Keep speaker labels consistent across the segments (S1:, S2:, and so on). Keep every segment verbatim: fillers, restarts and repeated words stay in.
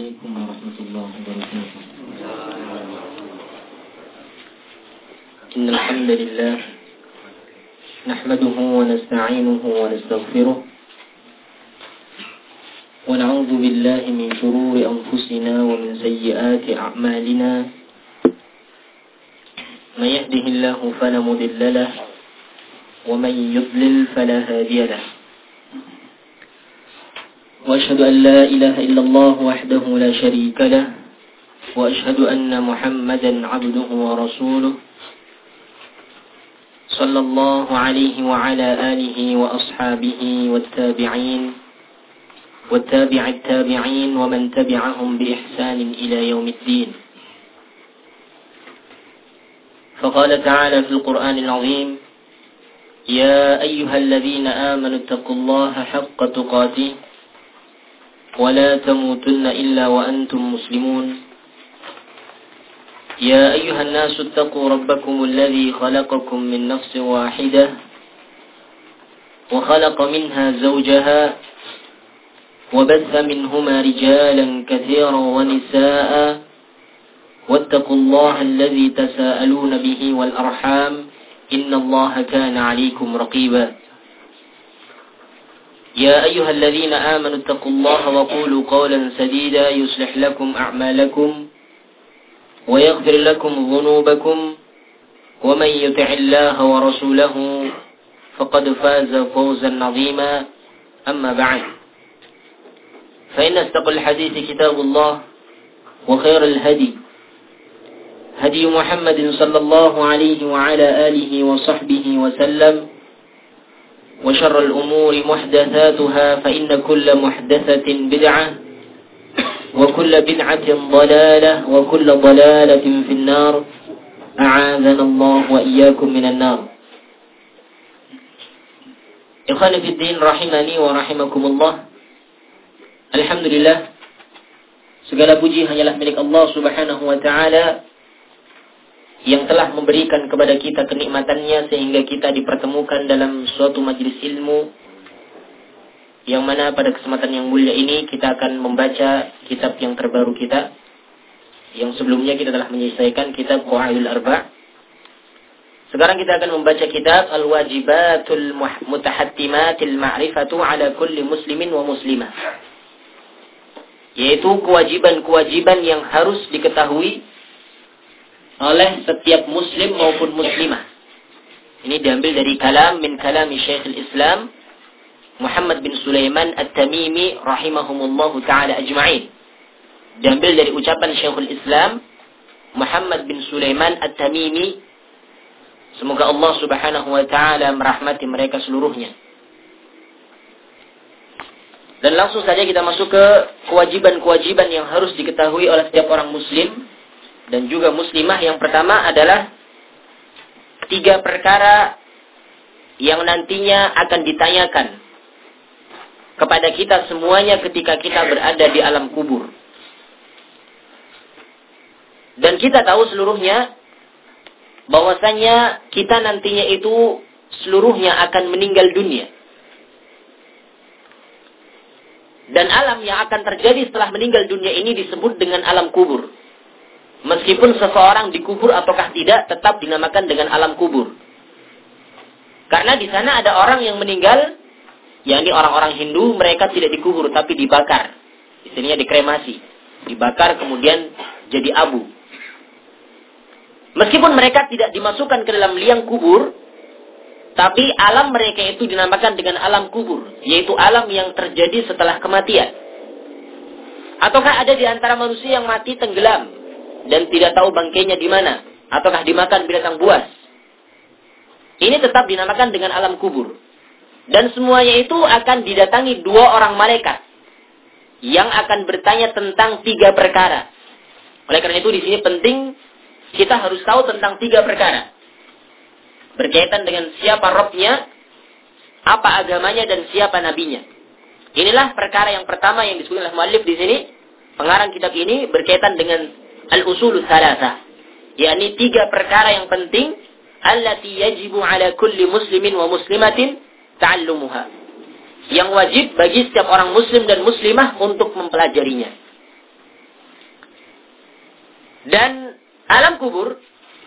S1: عليكم ورحمة الله وبركاته. إن الحمد لله نحمده ونستعينه ونستغفره ونعوذ بالله من شرور أنفسنا ومن سيئات أعمالنا. من يهده الله فلا مضل له ومن يضلل فلا هادي له. وأشهد أن لا إله إلا الله وحده لا شريك له وأشهد أن محمدا عبده ورسوله صلى الله عليه وعلى آله وأصحابه والتابعين والتابع التابعين ومن تبعهم بإحسان إلى يوم الدين. فقال تعالى في القرآن العظيم: يا أيها الذين آمنوا اتقوا الله حق تقاته ولا تموتن إلا وأنتم مسلمون. يا أيها الناس اتقوا ربكم الذي خلقكم من نفس واحدة وخلق منها زوجها وبث منهما رجالا كثيرا ونساء واتقوا الله الذي تساءلون به والأرحام إن الله كان عليكم رقيبا. يا أيها الذين آمنوا اتقوا الله وقولوا قولا سديدا يصلح لكم أعمالكم ويغفر لكم ذنوبكم ومن يطع الله ورسوله فقد فاز فوزا عظيما. أما بعد، فإن أصدق الحديث كتاب الله وخير الهدي هدي محمد صلى الله عليه وعلى آله وصحبه وسلم وشر الأمور محدثاتها فإن كل محدثة بدعة وكل بدعة ضلالة وكل ضلالة في النار أعاذنا الله وإياكم من النار. Ikhwani fi din rahimani wa rahimakumullah. Alhamdulillah, segala puji hanyalah milik Allah Subhanahu wa taala yang telah memberikan kepada kita kenikmatannya sehingga kita dipertemukan dalam suatu majelis ilmu, yang mana pada kesempatan yang mulia ini kita akan membaca kitab yang terbaru kita, yang sebelumnya kita telah menyelesaikan kitab Qawaidul Arba'. Sekarang kita akan membaca kitab Al-Wajibatul Mutahattimatil Ma'rifatu ala kulli muslimin wa muslimah, yaitu kewajiban-kewajiban yang harus diketahui oleh setiap muslim maupun muslimah. Ini diambil dari kalam min kalami Syekhul Islam Muhammad bin Sulaiman At-Tamimi rahimahumullahu ta'ala ajma'in. Diambil dari ucapan Syekhul Islam Muhammad bin Sulaiman At-Tamimi. Semoga Allah Subhanahu wa ta'ala merahmati mereka seluruhnya. Dan langsung saja kita masuk ke kewajiban-kewajiban yang harus diketahui oleh setiap orang muslim dan juga muslimah. Yang pertama adalah tiga perkara yang nantinya akan ditanyakan kepada kita semuanya ketika kita berada di alam kubur. Dan kita tahu seluruhnya bahwasanya kita nantinya itu seluruhnya akan meninggal dunia. Dan alam yang akan terjadi setelah meninggal dunia ini disebut dengan alam kubur. Meskipun seseorang dikubur ataukah tidak, tetap dinamakan dengan alam kubur. Karena di sana ada orang yang meninggal, yakni orang-orang Hindu, mereka tidak dikubur tapi dibakar. Istilahnya dikremasi, dibakar kemudian jadi abu. Meskipun mereka tidak dimasukkan ke dalam liang kubur, tapi alam mereka itu dinamakan dengan alam kubur, yaitu alam yang terjadi setelah kematian. Ataukah ada di antara manusia yang mati tenggelam dan tidak tahu bangkainya di mana, ataukah dimakan binatang buas? Ini tetap dinamakan dengan alam kubur. Dan semuanya itu akan didatangi dua orang malaikat yang akan bertanya tentang tiga perkara. Oleh karena itu di sini penting kita harus tahu tentang tiga perkara berkaitan dengan siapa Rabb-nya, apa agamanya, dan siapa nabinya. Inilah perkara yang pertama yang disebutkan oleh muallif di sini, pengarang kitab ini, berkaitan dengan al-usulul thalatha, yakni tiga perkara yang penting allati yajibu ala kulli muslimin wa muslimatin ta'allumuha, yang wajib bagi setiap orang muslim dan muslimah untuk mempelajarinya. Dan alam kubur,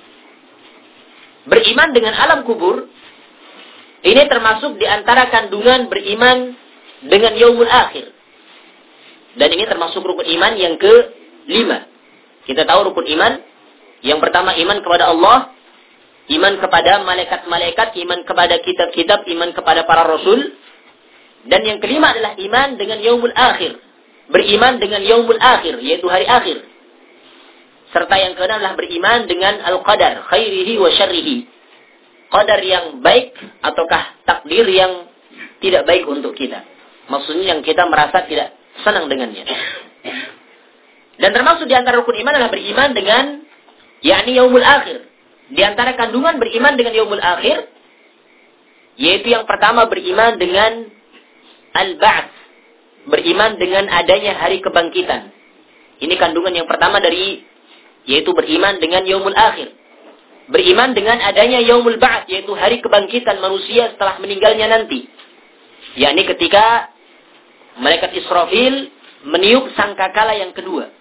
S1: beriman dengan alam kubur, ini termasuk di antara kandungan beriman dengan yaumul akhir. Dan ini termasuk rukun iman yang kelima. Kita tahu rukun iman, yang pertama iman kepada Allah, iman kepada malaikat-malaikat, iman kepada kitab-kitab, iman kepada para rasul. Dan yang kelima adalah iman dengan yaumul akhir. Beriman dengan yaumul akhir, yaitu hari akhir. Serta yang keenam adalah beriman dengan al-qadar, khairihi wa syarrihi. Qadar yang baik ataukah takdir yang tidak baik untuk kita. Maksudnya yang kita merasa tidak senang dengannya. Dan termasuk di antara rukun iman adalah beriman dengan yakni yaumul akhir. Di antara kandungan beriman dengan yaumul akhir, yaitu yang pertama beriman dengan al-ba'ts. Beriman dengan adanya hari kebangkitan. Ini kandungan yang pertama dari, yaitu beriman dengan yaumul akhir. Beriman dengan adanya yaumul ba'ts, yaitu hari kebangkitan manusia setelah meninggalnya nanti. Yakni ketika malaikat Israfil meniup sangkakala yang kedua.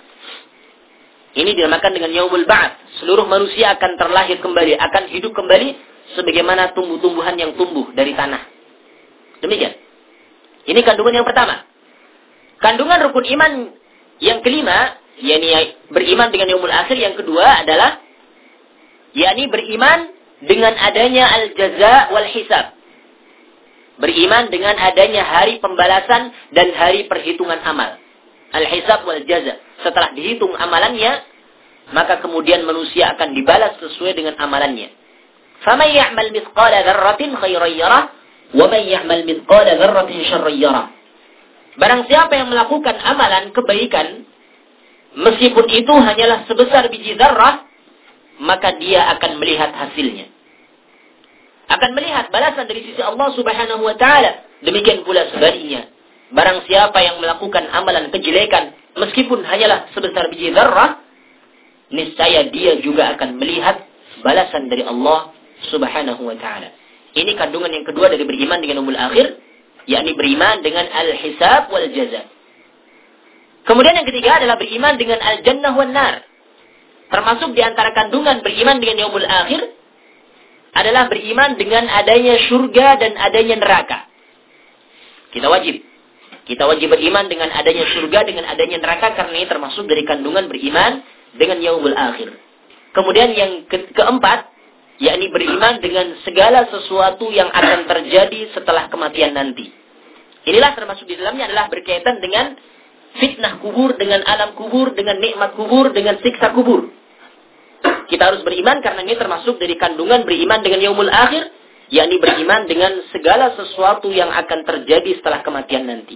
S1: Ini dinamakan dengan yaumul ba'ts. Seluruh manusia akan terlahir kembali, akan hidup kembali sebagaimana tumbuh-tumbuhan yang tumbuh dari tanah. Demikian. Ini kandungan yang pertama. Kandungan rukun iman yang kelima, yakni beriman dengan yaumul akhir, yang kedua adalah yakni beriman dengan adanya al-jaza wal hisab. Beriman dengan adanya hari pembalasan dan hari perhitungan amal. Al-hisab wal jaza. Setelah dihitung amalannya, maka kemudian manusia akan dibalas sesuai dengan amalannya. فَمَنْ يَعْمَلْ مِثْقَالَ ذَرَّةٍ خَيْرًا يَرَهُ وَمَنْ يَعْمَلْ مِثْقَالَ ذَرَّةٍ شَرًّا يَرَهُ. Barang siapa yang melakukan amalan kebaikan, meskipun itu hanyalah sebesar biji zarrah, maka dia akan melihat hasilnya. Akan melihat balasan dari sisi Allah Subhanahu wa taala. Demikian pula sebaliknya. Barang siapa yang melakukan amalan kejelekan, meskipun hanyalah sebesar biji zarrah, niscaya dia juga akan melihat balasan dari Allah Subhanahu wa taala. Ini kandungan yang kedua dari beriman dengan yaumul akhir, yakni beriman dengan al-hisab wal jaza. Kemudian yang ketiga adalah beriman dengan al-jannah wan nar. Termasuk di antara kandungan beriman dengan yaumul akhir adalah beriman dengan adanya surga dan adanya neraka. Kita wajib. Kita wajib beriman dengan adanya surga, dengan adanya neraka, karena ini termasuk dari kandungan beriman dengan yaumul akhir. Kemudian yang ke keempat, yakni beriman dengan segala sesuatu yang akan terjadi setelah kematian nanti. Inilah termasuk di dalamnya adalah berkaitan dengan fitnah kubur, dengan alam kubur, dengan nikmat kubur, dengan siksa kubur. Kita harus beriman karena ini termasuk dari kandungan beriman dengan yaumul akhir, yakni beriman dengan segala sesuatu yang akan terjadi setelah kematian nanti.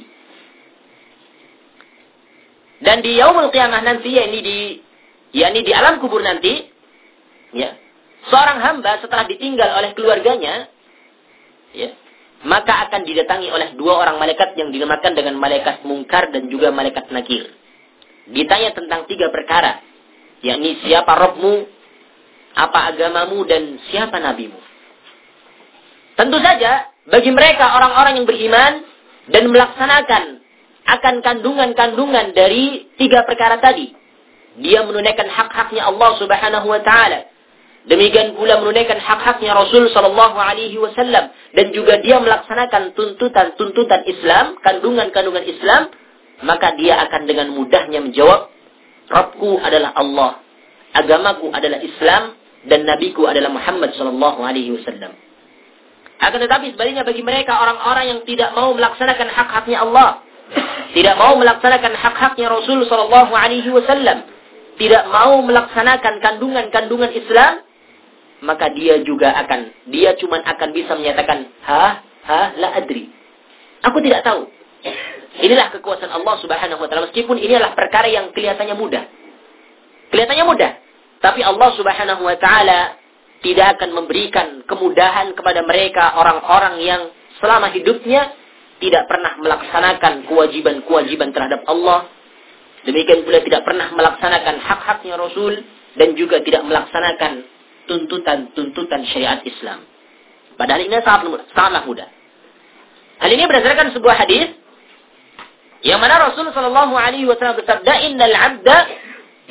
S1: Dan di yaumul qiyamah nanti, yakni di yakni di alam kubur nanti, ya, seorang hamba setelah ditinggal oleh keluarganya, ya, maka akan didatangi oleh dua orang malaikat yang dinamakan dengan malaikat mungkar dan juga malaikat nakir. Ditanya tentang tiga perkara, yakni siapa Rabbmu, apa agamamu, dan siapa nabimu. Tentu saja bagi mereka orang-orang yang beriman dan melaksanakan akan kandungan-kandungan dari tiga perkara tadi, dia menunaikan hak-haknya Allah Subhanahu wa taala. Demikian pula menunaikan hak-haknya Rasul sallallahu alaihi wasallam, dan juga dia melaksanakan tuntutan-tuntutan Islam, kandungan-kandungan Islam, maka dia akan dengan mudahnya menjawab, Rabbku adalah Allah, agamaku adalah Islam, dan nabiku adalah Muhammad sallallahu alaihi wasallam. Akan tetapi sebaliknya bagi mereka orang-orang yang tidak mau melaksanakan hak-haknya Allah, tidak mau melaksanakan hak-haknya Rasul sallallahu alaihi wasallam, tidak mau melaksanakan kandungan-kandungan Islam, maka dia juga akan, dia cuma akan bisa menyatakan, ha, ha, la adri. Aku tidak tahu. Inilah kekuasaan Allah Subhanahu wa taala, meskipun ini adalah perkara yang kelihatannya mudah. Kelihatannya mudah, tapi Allah Subhanahu wa taala tidak akan memberikan kemudahan kepada mereka orang-orang yang selama hidupnya tidak pernah melaksanakan kewajiban-kewajiban terhadap Allah. Demikian pula tidak pernah melaksanakan hak-haknya Rasul, dan juga tidak melaksanakan tuntutan-tuntutan syariat Islam. Padahal ini sangat, sangatlah mudah. Hal ini berdasarkan sebuah hadis yang mana Rasul sallallahu alaihi wasallam bersabda, "Innal 'abda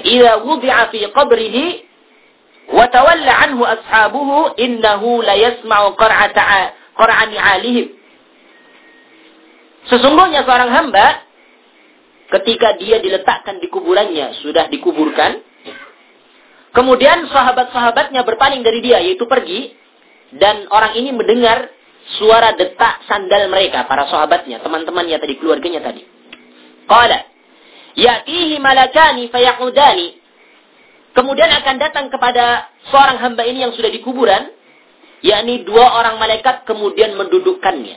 S1: idza wudi'a fi qabrihi wa tawalla anhu ashabuhu innahu la yasma'u qar'ata qar'ani 'alihim. Sesungguhnya seorang hamba ketika dia diletakkan di kuburannya, sudah dikuburkan, kemudian sahabat-sahabatnya berpaling dari dia, yaitu pergi, dan orang ini mendengar suara detak sandal mereka, para sahabatnya, teman-temannya tadi, keluarganya tadi. Qala ya'tihi malakani fayaqudani. Kemudian akan datang kepada seorang hamba ini yang sudah di kuburan, yakni dua orang malaikat, kemudian mendudukkannya.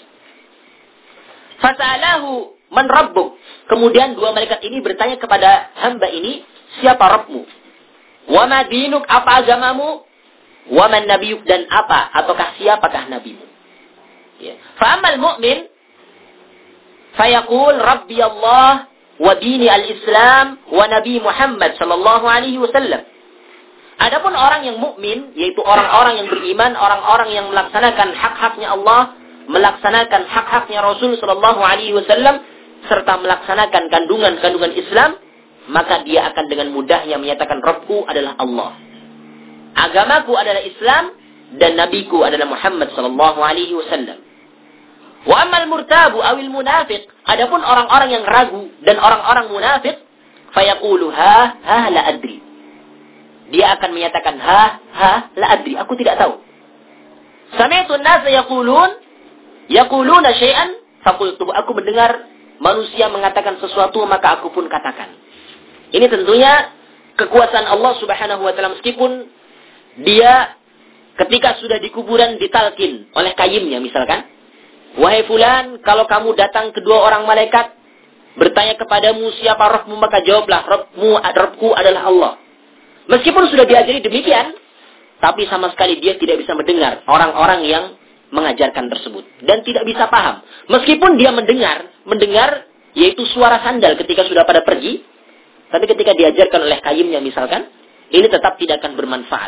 S1: Fasa'alahu man rabbuk. Kemudian dua malaikat ini bertanya kepada hamba ini, siapa Rabbmu? Wa ma dinuk, apa agamamu? Wa man nabiyuk, dan apa ataukah siapakah nabimu? Ya. Fa ammal mu'min fayaqul rabbi Allah wa dini al-Islam wa Nabi Muhammad sallallahu alaihi wasallam. Adapun orang yang mukmin, yaitu orang-orang yang beriman, orang-orang yang melaksanakan hak-haknya Allah, melaksanakan hak-haknya Rasul sallallahu alaihi wasallam, serta melaksanakan kandungan-kandungan Islam, maka dia akan dengan mudahnya menyatakan Rabbku adalah Allah. Agamaku adalah Islam dan nabiku adalah Muhammad sallallahu alaihi wasallam. Wa ammal murtabu awil munafiq, adapun orang-orang yang ragu dan orang-orang munafik, fayaqulu ha ha la adri. Dia akan menyatakan ha ha la adri, aku tidak tahu. Sami'tu an-nasa yaqulun yaquluna syai'an faqultu, aku mendengar manusia mengatakan sesuatu maka aku pun katakan. Ini tentunya kekuasaan Allah Subhanahu wa taala, meskipun dia ketika sudah di kuburan ditalkin oleh kayyimnya, misalkan, wahai fulan, kalau kamu datang kedua orang malaikat bertanya kepadamu siapa Rabbmu, maka jawablah Rabbmu, Rabbku adalah Allah. Meskipun sudah diajari demikian, tapi sama sekali dia tidak bisa mendengar orang-orang yang mengajarkan tersebut dan tidak bisa paham. Meskipun dia mendengar, mendengar yaitu suara sandal ketika sudah pada pergi, tapi ketika diajarkan oleh kayyimnya misalkan, ini tetap tidak akan bermanfaat.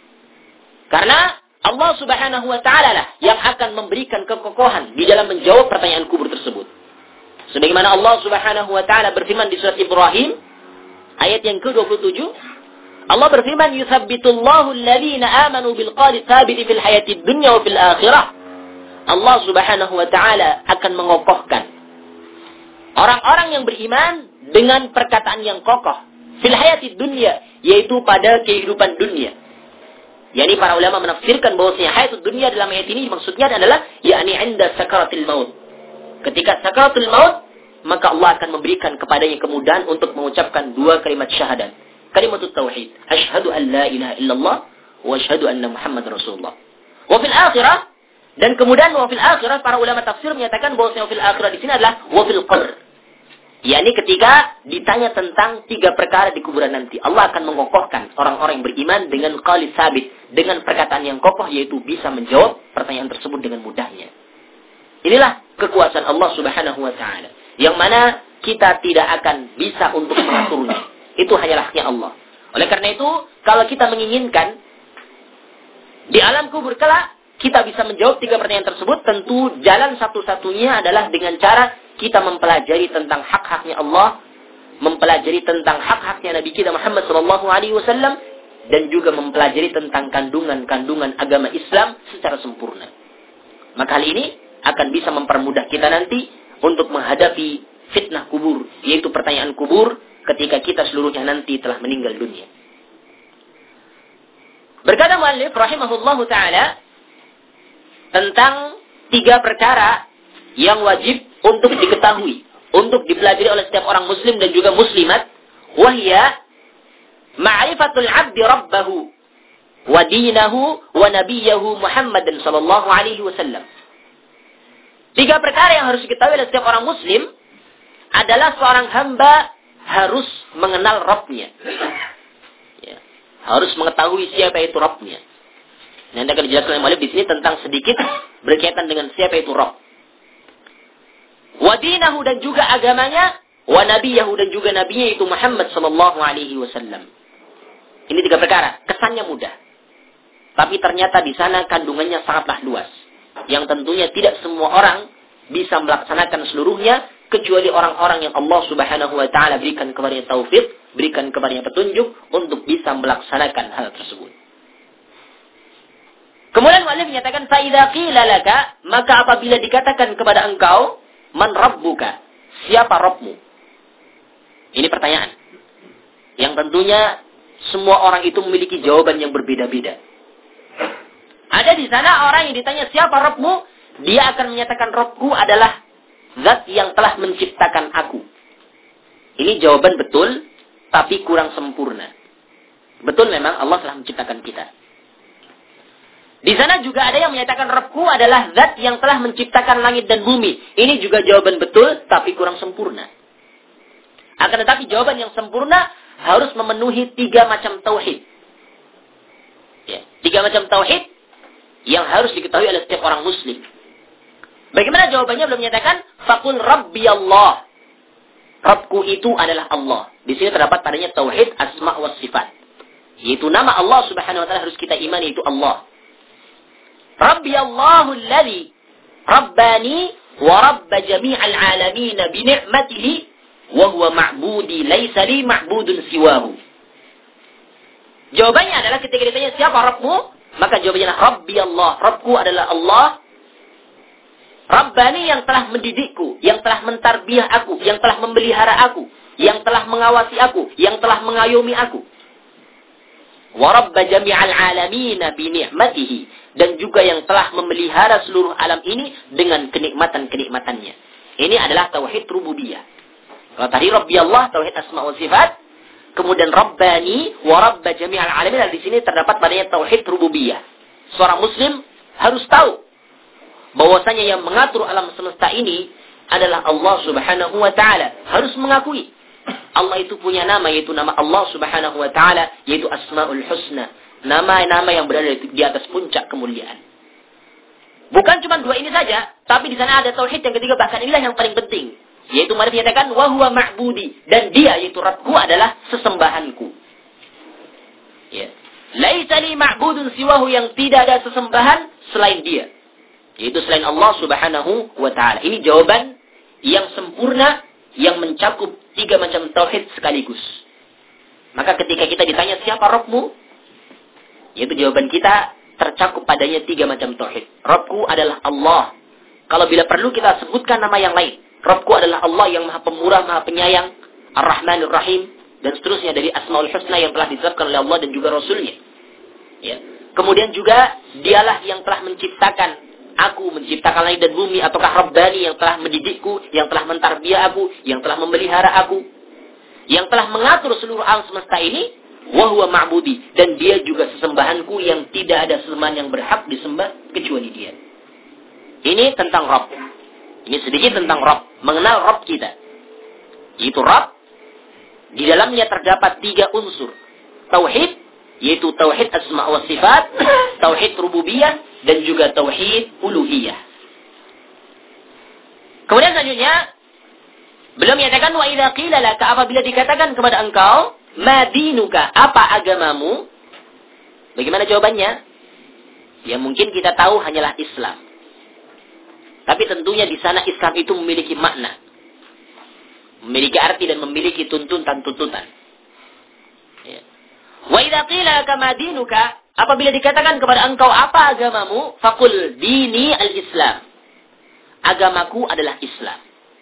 S1: Karena Allah Subhanahu wa taala lah yang akan memberikan kekokohan di dalam menjawab pertanyaan kubur tersebut. Sebagaimana Allah Subhanahu wa taala berfirman di surat Ibrahim ayat yang ke dua puluh tujuh, Allah berfirman, "Yuthabbitullahu alladhina amanu bil qawli tsabiti fil hayatid dunya wa fil akhirah." Allah Subhanahu wa taala akan mengokohkan orang-orang yang beriman dengan perkataan yang kokoh fil hayatid dunya, yaitu pada kehidupan dunia. Yani para ulama menafsirkan bahwasanya hayatud dunia dalam ayat ini maksudnya adalah yakni 'inda sakaratil maut. Ketika sakaratul maut, maka Allah akan memberikan kepadanya kemudahan untuk mengucapkan dua kalimat syahadat. Kalimatut tauhid, asyhadu an la ilaha illallah wa asyhadu anna Muhammadar Rasulullah. Wa fil akhirah, dan kemudian wa fil akhirah, para ulama tafsir menyatakan bahwasanya wa fil akhirah di sini adalah wa fil qabr. yakni ketika ditanya tentang tiga perkara di kuburan nanti, Allah akan mengokohkan orang-orang yang beriman dengan qaul sabit, dengan perkataan yang kokoh, yaitu bisa menjawab pertanyaan tersebut dengan mudahnya. Inilah kekuasaan Allah Subhanahu wa taala, yang mana kita tidak akan bisa untuk mengaturnya. Itu hanyalah haknya Allah. Oleh karena itu, kalau kita menginginkan di alam kubur kelak kita bisa menjawab tiga pertanyaan tersebut, tentu jalan satu-satunya adalah dengan cara kita mempelajari tentang hak-haknya Allah, mempelajari tentang hak-haknya Nabi kita Muhammad sallallahu alaihi wasallam, dan juga mempelajari tentang kandungan-kandungan agama Islam secara sempurna. Maka hal ini akan bisa mempermudah kita nanti untuk menghadapi fitnah kubur, yaitu pertanyaan kubur ketika kita seluruhnya nanti telah meninggal dunia. Berkata muallif rahimahullahu taala tentang tiga perkara yang wajib untuk diketahui, untuk dipelajari oleh setiap orang muslim dan juga muslimat, wahya ma'rifatul 'abdi rabbahu wa dinahu wa nabiyahu Muhammadan sallallahu alaihi wasallam. Tiga perkara yang harus diketahui oleh setiap orang muslim adalah seorang hamba harus mengenal Rabbnya. Ya, harus mengetahui siapa itu Rabbnya. Nanti akan dijelaskan oleh muallif di sini tentang sedikit berkaitan dengan siapa itu Rabb. Wa dinahu, dan juga agamanya, wa nabiyahu, dan juga nabinya itu Muhammad sallallahu alaihi wasallam. Ini tiga perkara, kesannya mudah. Tapi ternyata di sana kandungannya sangatlah luas, yang tentunya tidak semua orang bisa melaksanakan seluruhnya kecuali orang-orang yang Allah Subhanahu wa taala berikan kepada taufik berikan kepadanya petunjuk untuk bisa melaksanakan hal tersebut. Kemudian mu'allif menyatakan, فَإِذَا قِيلَ لَكَ, maka apabila dikatakan kepada engkau, man rabbuka, siapa Rabbmu? Ini pertanyaan yang tentunya semua orang itu memiliki jawaban yang berbeda-beda. Ada di sana orang yang ditanya siapa Rabbmu, dia akan menyatakan Rabbku adalah zat yang telah menciptakan aku. Ini jawaban betul, tapi kurang sempurna. Betul memang Allah telah menciptakan kita. Di sana juga ada yang menyatakan Rabbku adalah zat yang telah menciptakan langit dan bumi. Ini juga jawaban betul, tapi kurang sempurna. Akan tetapi jawaban yang sempurna harus memenuhi tiga macam tauhid. Ya, tiga macam tauhid yang harus diketahui oleh setiap orang muslim. Bagaimana jawabannya? Belum menyatakan faqul rabbi Allah. Rabbku itu adalah Allah. Di sini terdapat padanya tauhid asma wa sifat. Yaitu nama Allah Subhanahu wa taala harus kita imani, itu Allah. Rabbi Allahu alladhi rabbani wa rabba jami'al alamin bi ni'matihi wa huwa ma'budi laisa li ma'budun siwahu. Jawabannya adalah ketika ditanya siapa Rabbmu, maka jawabannya adalah Rabbi Allah. Rabbku adalah Allah. Rabbani yang telah mendidikku, yang telah mentarbiah aku, yang telah memelihara aku, yang telah mengawasi aku, yang telah mengayomi aku. Wa rabba jami'al alamin bi ni'matihi, dan juga yang telah memelihara seluruh alam ini dengan kenikmatan-kenikmatannya. Ini adalah tauhid rububiyah. Kalau tadi Rabbi Allah, tauhid asma wa sifat, kemudian Rabbani wa rabba jami'al alamin, di sini terdapat padanya tauhid rububiyah. Seorang muslim harus tahu bahwasanya yang mengatur alam semesta ini adalah Allah Subhanahu wa taala. Harus mengakui Allah itu punya nama, yaitu nama Allah Subhanahu wa taala, yaitu Asmaul Husna. Nama-nama yang berada di atas puncak kemuliaan. Bukan cuma dua ini saja, tapi di sana ada tauhid yang ketiga, bahkan inilah yang paling penting, yaitu mari menyatakan wa huwa ma'budi, dan dia yaitu Rabbku adalah sesembahanku. Ya. Laisa li ma'budun siwahu, yang tidak ada sesembahan selain dia, yaitu selain Allah Subhanahu wa taala. Ini jawaban yang sempurna yang mencakup tiga macam tauhid sekaligus. Maka ketika kita ditanya siapa Rabbmu, yaitu jawaban kita tercakup padanya tiga macam tauhid. Rabbku adalah Allah. Kalau bila perlu kita sebutkan nama yang lain. Rabbku adalah Allah yang Maha Pemurah, Maha Penyayang, Ar-Rahmanir Rahim, dan seterusnya dari Asmaul Husna yang telah ditetapkan oleh Allah dan juga Rasulnya. Ya. Kemudian juga dialah yang telah menciptakan aku, menciptakan langit dan bumi, ataukah Rabbani yang telah mendidikku, yang telah mentarbiah aku, yang telah memelihara aku, yang telah mengatur seluruh alam semesta ini, wa huwa ma'budi, dan dia juga sesembahanku yang tidak ada sesembahan yang berhak disembah kecuali dia. Ini tentang Rabb. Ini sedikit tentang Rabb, mengenal Rabb kita. Yaitu Rabb, di dalamnya terdapat tiga unsur. Tauhid, yaitu tauhid asma wa sifat, tauhid rububiyah, dan juga tauhid uluhiyah. Kemudian selanjutnya, beliau menyatakan wa idza qila laka, apabila dikatakan kepada engkau, madinuka, apa agamamu? Bagaimana jawabannya? Ya mungkin kita tahu hanyalah Islam. Tapi tentunya di sana Islam itu memiliki makna, memiliki arti dan memiliki tuntutan-tuntutan. Ya. Wa idza qila laka madinuka, apabila dikatakan kepada engkau apa agamamu, faqul dini al-Islam. Agamaku adalah Islam.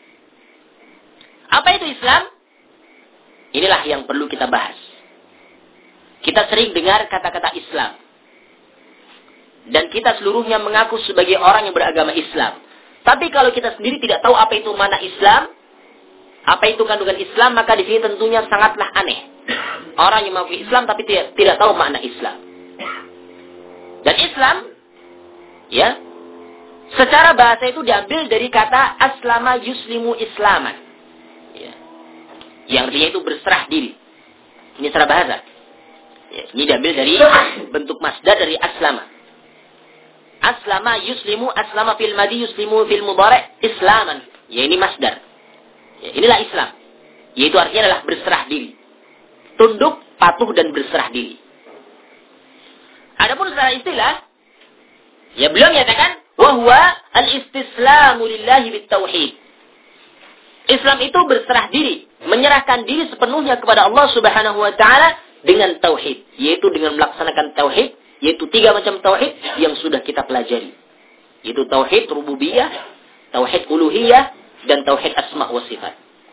S1: Apa itu Islam? Inilah yang perlu kita bahas. Kita sering dengar kata-kata Islam. Dan kita seluruhnya mengaku sebagai orang yang beragama Islam. Tapi kalau kita sendiri tidak tahu apa itu makna Islam, apa itu kandungan Islam, maka di sini tentunya sangatlah aneh. Orang yang mengaku Islam tapi tidak, tidak tahu makna Islam. Dan Islam, ya, secara bahasa itu diambil dari kata aslama yuslimu islaman. Ya. Yang artinya itu berserah diri. Ini secara bahasa. Ya, ini diambil dari bentuk masdar dari aslama. Aslama yuslimu, aslama fil madi yuslimu fil mudhari' islaman. Ya, ini masdar. Ya, inilah Islam. Yaitu artinya adalah berserah diri. Tunduk, patuh, dan berserah diri. Adapun secara istilah, ya beliau menyatakan, wahwa al-istislamu lillahi bit tauhid. Islam itu berserah diri menyerahkan diri sepenuhnya kepada Allah Subhanahu wa taala dengan tauhid, yaitu dengan melaksanakan tauhid, yaitu tiga macam tauhid yang sudah kita pelajari. Yaitu tauhid rububiyah, tauhid uluhiyah, dan tauhid asma wa sifat.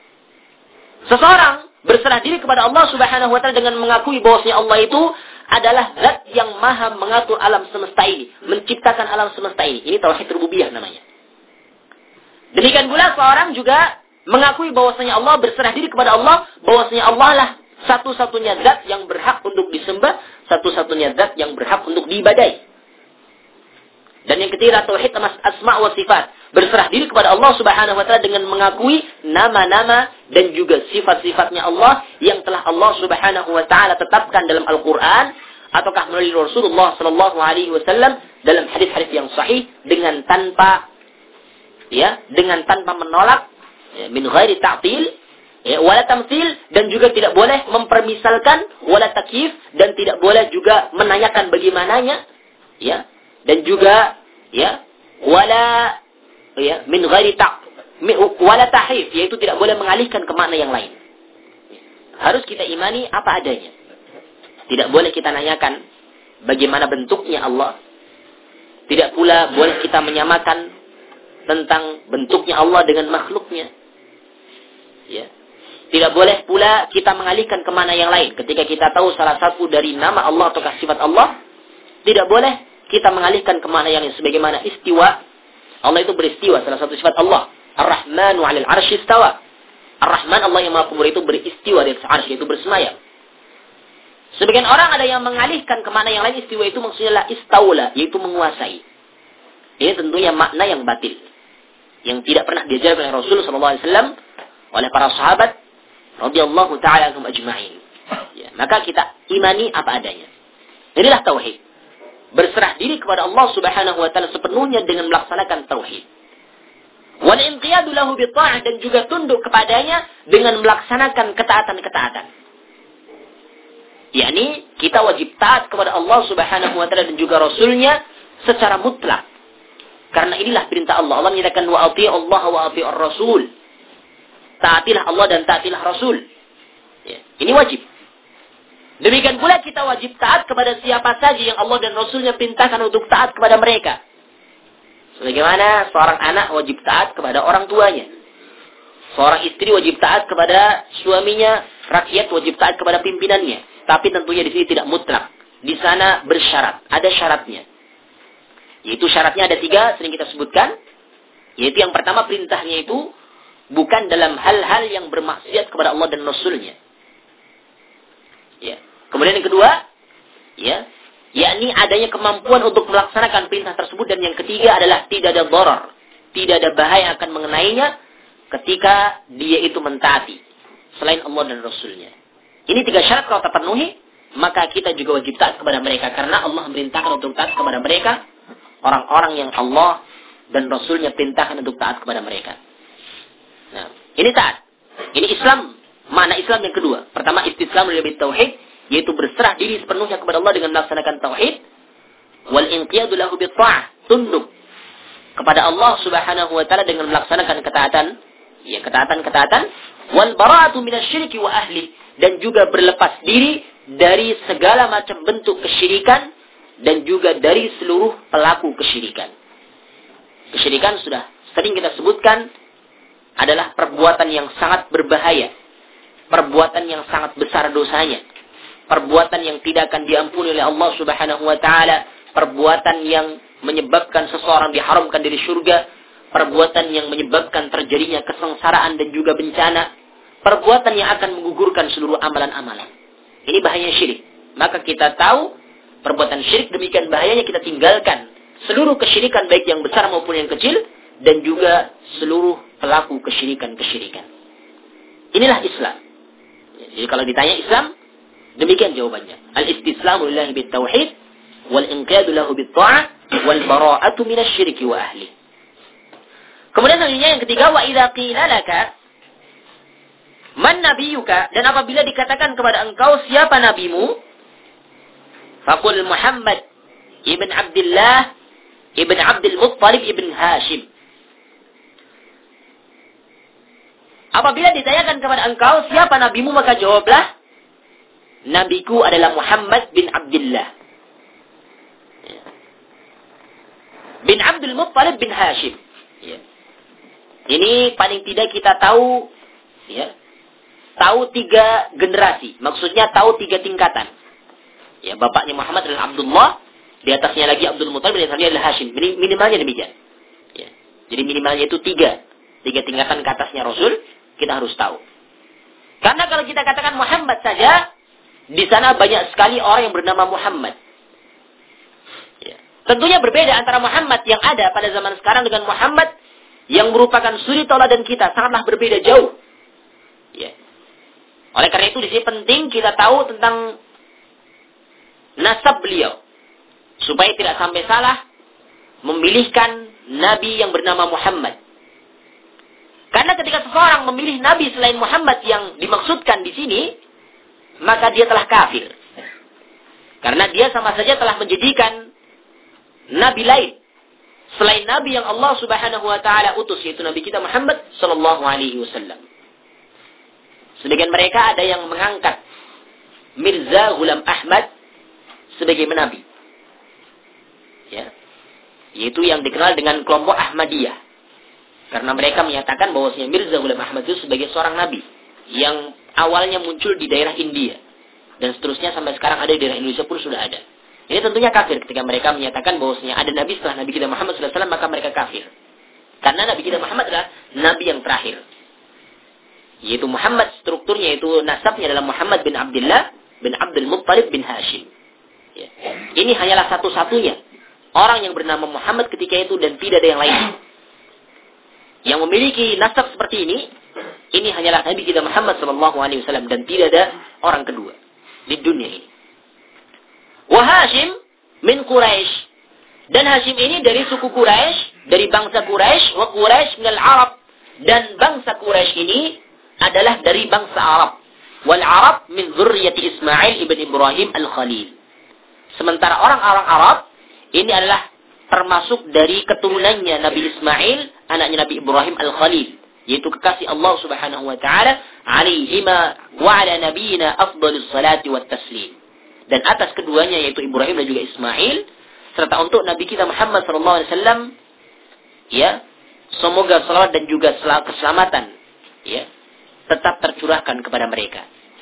S1: Seseorang berserah diri kepada Allah Subhanahu wa taala dengan mengakui bahwasanya Allah itu adalah zat yang maha mengatur alam semesta ini, menciptakan alam semesta ini. Ini tauhid rububiyah namanya. Demikian pula seorang juga mengakui bahwasanya Allah, berserah diri kepada Allah, bahwasanya Allah lah satu-satunya zat yang berhak untuk disembah, satu-satunya zat yang berhak untuk diibadahi. Dan yang ketiga tauhid asma wa sifat, berserah diri kepada Allah Subhanahu wa taala dengan mengakui nama-nama dan juga sifat-sifatnya Allah yang telah Allah Subhanahu wa taala tetapkan dalam Al-Qur'an ataukah melalui Rasulullah sallallahu alaihi wasallam dalam hadis-hadis yang sahih dengan tanpa ya, dengan tanpa menolak, ya, min ghairi ta'til, ya, wala tamtsil, dan juga tidak boleh mempermisalkan, wala takyif, dan tidak boleh juga menanyakan bagaimananya, ya, dan juga ya, wala ya, min ghairi ta' wala tahrif, yaitu tidak boleh mengalihkan ke makna yang lain. Harus kita imani apa adanya. Tidak boleh kita nanyakan bagaimana bentuknya Allah. Tidak pula boleh kita menyamakan tentang bentuknya Allah dengan makhluknya. Ya. Tidak boleh pula kita mengalihkan ke mana yang lain. Ketika kita tahu salah satu dari nama Allah atau sifat Allah, tidak boleh kita mengalihkan ke mana yang lain. Sebagaimana istiwa, Allah itu beristiwa, salah satu sifat Allah. Ar-Rahmanu 'alal 'arsy istawa. Ar-Rahman, Allah yang Maha Pemurah, itu beristiwa di atas 'arsy, itu bersemayam. Sebagian orang ada yang mengalihkan ke mana yang lain, istiwa itu maksudnya la istaula, yaitu menguasai. Ini tentunya makna yang batil, yang tidak pernah diajarkan oleh Rasul sallallahu alaihi wasallam, oleh para sahabat radhiyallahu taala anhum ajma'in. Ya, maka kita imani apa adanya. Inilah tauhid. Berserah diri kepada Allah Subhanahu wa taala sepenuhnya dengan melaksanakan tauhid. Wal inqiyadu lahu bi ta'ah, dan juga tunduk kepadanya dengan melaksanakan ketaatan-ketaatan. Yakni kita wajib taat kepada Allah Subhanahu wa taala dan juga Rasulnya secara mutlak. Karena inilah perintah Allah. Allah menyatakan wa ati'u Allah wa ati'ur Rasul. Taatilah Allah dan taatilah Rasul. Ya, ini wajib. Demikian pula kita wajib taat kepada siapa saja yang Allah dan Rasulnya perintahkan untuk taat kepada mereka. Sebagaimana seorang anak wajib taat kepada orang tuanya. Seorang istri wajib taat kepada suaminya. Rakyat wajib taat kepada pimpinannya. Tapi tentunya di sini tidak mutlak. Di sana bersyarat. Ada syaratnya. Yaitu syaratnya ada tiga, sering kita sebutkan. Yaitu yang pertama, perintahnya itu bukan dalam hal-hal yang bermaksiat kepada Allah dan Rasulnya. Ya. Kemudian yang kedua, ya, yakni adanya kemampuan untuk melaksanakan perintah tersebut. Dan yang ketiga adalah tidak ada darar, tidak ada bahaya akan mengenainya ketika dia itu mentaati selain Allah dan Rasulnya. Ini tiga syarat kalau terpenuhi, maka kita juga wajib taat kepada mereka. Karena Allah memerintahkan untuk taat kepada mereka, orang-orang yang Allah dan Rasulnya perintahkan untuk taat kepada mereka. Nah, ini taat. Ini Islam. Makna Islam yang kedua. Pertama, istislam lillahi tauhid, yaitu berserah diri sepenuhnya kepada Allah dengan melaksanakan tauhid. Wal inqiyadu lahu bi ta'ah, tunduk kepada Allah Subhanahu wa taala dengan melaksanakan ketaatan, ya ketaatan-ketaatan. Wal bara'atu minasyirki wa ahli, dan juga berlepas diri dari segala macam bentuk kesyirikan dan juga dari seluruh pelaku kesyirikan. Kesyirikan sudah sering kita sebutkan adalah perbuatan yang sangat berbahaya, perbuatan yang sangat besar dosanya, perbuatan yang tidak akan diampuni oleh Allah Subhanahu wa taala, perbuatan yang menyebabkan seseorang diharamkan dari surga, perbuatan yang menyebabkan terjadinya kesengsaraan dan juga bencana, perbuatan yang akan menggugurkan seluruh amalan-amalan. Ini bahayanya syirik. Maka kita tahu perbuatan syirik demikian bahayanya, kita tinggalkan seluruh kesyirikan baik yang besar maupun yang kecil, dan juga seluruh pelaku kesyirikan-kesyirikan. Inilah Islam. Jadi kalau ditanya Islam, demikian jawabannya. Al-istislamu lillahi bit-tauhid, wal-inqiyadu lahu bit-ta'ah, wal-bara'atu minasyirki wa ahli. Kemudian selanjutnya yang ketiga, wa idza qila laka man nabiyuka, dan apabila dikatakan kepada engkau siapa nabimu, faqul Muhammad ibn Abdullah ibn Abdul Muttalib ibn Hashim. Apabila ditanyakan kepada engkau, siapa nabimu? Maka jawablah, nabiku adalah Muhammad bin Abdullah. Bin Abdul Muttalib bin Hashim. Ya. Ini paling tidak kita tahu, ya, tahu tiga generasi. Maksudnya tahu tiga tingkatan. Ya, bapaknya Muhammad adalah Abdullah, di atasnya lagi Abdul Muttalib, di atasnya adalah Hashim. Minimalnya demikian. Ya. Jadi minimalnya itu tiga. Tiga tingkatan ke atasnya Rasul. Kita harus tahu. Karena kalau kita katakan Muhammad saja, di sana banyak sekali orang yang bernama Muhammad. Ya. Tentunya berbeda antara Muhammad yang ada pada zaman sekarang dengan Muhammad yang merupakan suri tauladan kita. Sangatlah berbeda jauh. Ya. Oleh karena itu di sini penting kita tahu tentang nasab beliau. Supaya tidak sampai salah memilihkan Nabi yang bernama Muhammad. Karena ketika seseorang memilih Nabi selain Muhammad yang dimaksudkan di sini, maka dia telah kafir. Karena dia sama saja telah menjadikan Nabi lain selain Nabi yang Allah Subhanahu Wa Taala utus, yaitu Nabi kita Muhammad Sallallahu Alaihi Wasallam. Sebagian mereka ada yang mengangkat Mirza Ghulam Ahmad sebagai Nabi, ya, yaitu yang dikenal dengan kelompok Ahmadiyah. Karena mereka menyatakan bahwasanya Mirza Ghulam Ahmad itu sebagai seorang nabi yang awalnya muncul di daerah India dan seterusnya sampai sekarang ada di daerah Indonesia pun sudah ada. Ini tentunya kafir ketika mereka menyatakan bahwasanya ada nabi setelah Nabi kita Muhammad sallallahu alaihi wasallam, maka mereka kafir. Karena Nabi kita Muhammad adalah nabi yang terakhir. Yaitu Muhammad, strukturnya itu nasabnya adalah Muhammad bin Abdullah bin Abdul Muttalib bin Hashim. Ya. Ini hanyalah satu-satunya orang yang bernama Muhammad ketika itu dan tidak ada yang lain. Yang memiliki nasab seperti ini, ini hanyalah Nabi kita Muhammad sallallahu alaihi wasallam dan tidak ada orang kedua di dunia ini. Wa Hashim min Quraisy. Dan Hashim ini dari suku Quraisy, dari bangsa Quraisy, wa Quraisy minal Arab. Dan bangsa Quraisy ini adalah dari bangsa Arab. Wal Arab min dzurriyyati Ismail ibn Ibrahim al-Khalil. Sementara orang-orang Arab ini adalah termasuk dari keturunannya Nabi Ismail, anaknya Nabi Ibrahim Al-Khalil, yaitu kekasih Allah Subhanahu wa taala, alaihima wa ala nabiyina afdhalus salati wat taslim. Dan atas keduanya yaitu Ibrahim dan juga Ismail, serta untuk Nabi kita Muhammad sallallahu alaihi wasallam, ya, semoga salawat dan juga keselamatan, ya, tetap tercurahkan kepada mereka.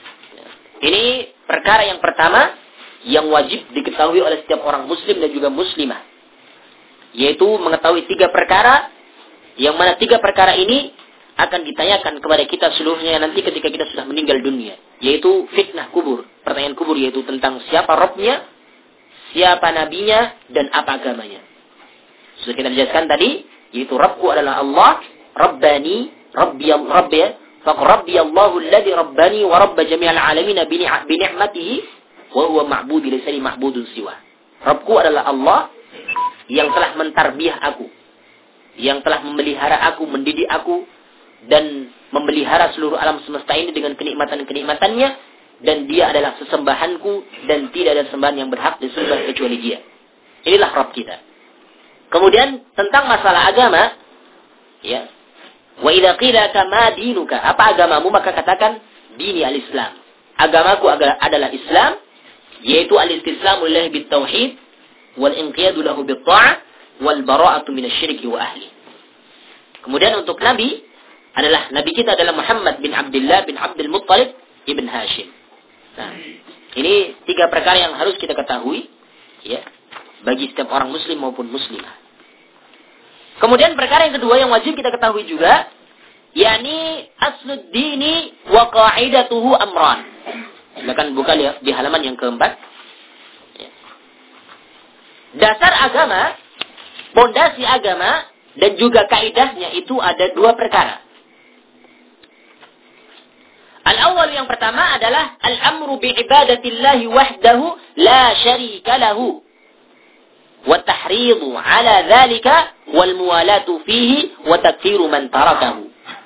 S1: Ini perkara yang pertama yang wajib diketahui oleh setiap orang muslim dan juga muslimah, yaitu mengetahui tiga perkara, yang mana tiga perkara ini akan ditanyakan kepada kita seluruhnya nanti ketika kita sudah meninggal dunia, yaitu fitnah kubur, pertanyaan kubur, yaitu tentang siapa Rabbnya, siapa nabinya, dan apa agamanya. Sudah kita jelaskan tadi, yaitu Rabbku adalah Allah, Rabbani, Rabbi Rabbi, faqur Rabbi Allahu alladhi Rabbani wa Rabb jami'al alamin bi ni'matihi wa huwa ma'budi laysa li ma'budun siwa. Rabbku adalah Allah yang telah mentarbiah aku, yang telah memelihara aku, mendidik aku, dan memelihara seluruh alam semesta ini dengan kenikmatan-kenikmatannya, dan dia adalah sesembahanku, dan tidak ada sembahan yang berhak disembah kecuali dia. Inilah Rabb kita. Kemudian tentang masalah agama, ya, wa idza qila kama dinuka, apa agamamu, maka katakan dini al-Islam. Agamaku adalah Islam, yaitu al-istislamu lillahi bit-tauhid wal inqiyadu lahu bit-ta'ah wal bara'atu minasyirki wa ahli. Kemudian untuk nabi adalah nabi kita adalah Muhammad bin Abdullah bin Abdul Muttalib ibn Hashim. Nah, ini tiga perkara yang harus kita ketahui, ya, bagi setiap orang muslim maupun muslimah. Kemudian perkara yang kedua yang wajib kita ketahui juga, yakni aslud dini wa qa'idatuhu amran. Silakan buka ya di halaman yang keempat. Dasar agama, pondasi agama, dan juga kaidahnya itu ada dua perkara. Al-awwal, yang pertama adalah al-amru bi'ibadatillahi wahdahu la syarika lahu. Wa tahridu ala dhalika wal muwalatu fihi wa takfiru man tarakahu.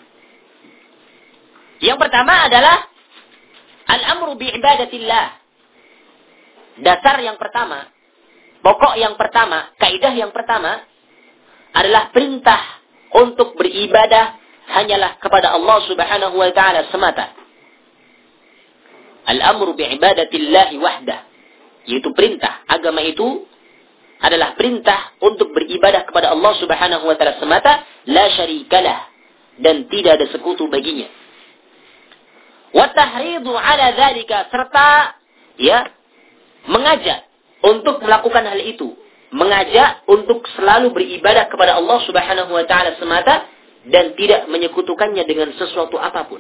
S1: Yang pertama adalah al-amru bi'ibadatillah. Dasar yang pertama, pokok yang pertama, kaidah yang pertama adalah perintah untuk beribadah hanyalah kepada Allah Subhanahu wa taala semata. Al-amru bi'ibadatillahi wahdah, yaitu perintah agama itu adalah perintah untuk beribadah kepada Allah Subhanahu wa taala semata, la syarikalah, dan tidak ada sekutu baginya. Wa tahridu ala dzalika, serta ya mengajak untuk melakukan hal itu, mengajak untuk selalu beribadah kepada Allah Subhanahu wa taala semata dan tidak menyekutukannya dengan sesuatu apapun.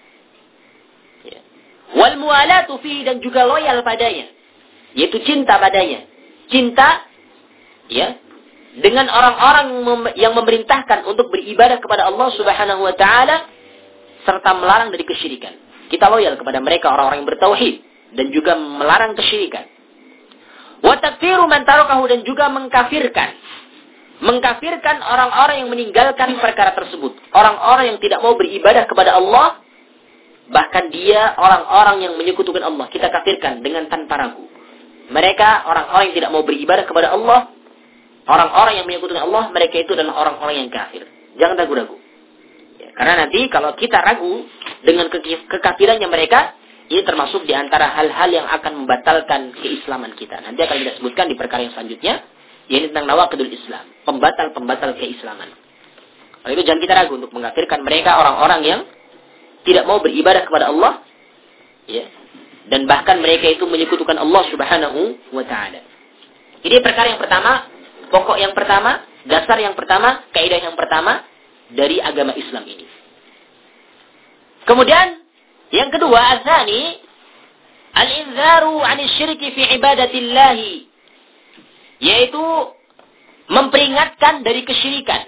S1: Ya. Wal muwalatu fi, dan juga loyal padanya, yaitu cinta padanya. Cinta ya dengan orang-orang yang memerintahkan untuk beribadah kepada Allah Subhanahu wa taala serta melarang dari kesyirikan. Kita loyal kepada mereka, orang-orang yang bertauhid, dan juga melarang kesyirikan. Wa takfiru man tarakahu, dan juga mengkafirkan. Mengkafirkan orang-orang yang meninggalkan perkara tersebut. Orang-orang yang tidak mau beribadah kepada Allah, bahkan dia orang-orang yang menyekutukan Allah, kita kafirkan dengan tanpa ragu. Mereka orang-orang yang tidak mau beribadah kepada Allah, orang-orang yang menyekutukan Allah, mereka itu adalah orang-orang yang kafir. Jangan ragu-ragu. Ya, karena nanti kalau kita ragu dengan ke- kekafirannya mereka, ini termasuk di antara hal-hal yang akan membatalkan keislaman kita. Nanti akan kita sebutkan di perkara yang selanjutnya, yaitu tentang nawaqidul Islam, pembatal-pembatal keislaman. Oleh itu jangan kita ragu untuk mengkafirkan mereka, orang-orang yang tidak mau beribadah kepada Allah, ya, dan bahkan mereka itu menyekutukan Allah Subhanahu wa taala. Ini perkara yang pertama, pokok yang pertama, dasar yang pertama, kaidah yang pertama dari agama Islam ini. Kemudian yang kedua, azani al-inzaru 'ani syirki fi ibadatillahi, yaitu memperingatkan dari kesyirikan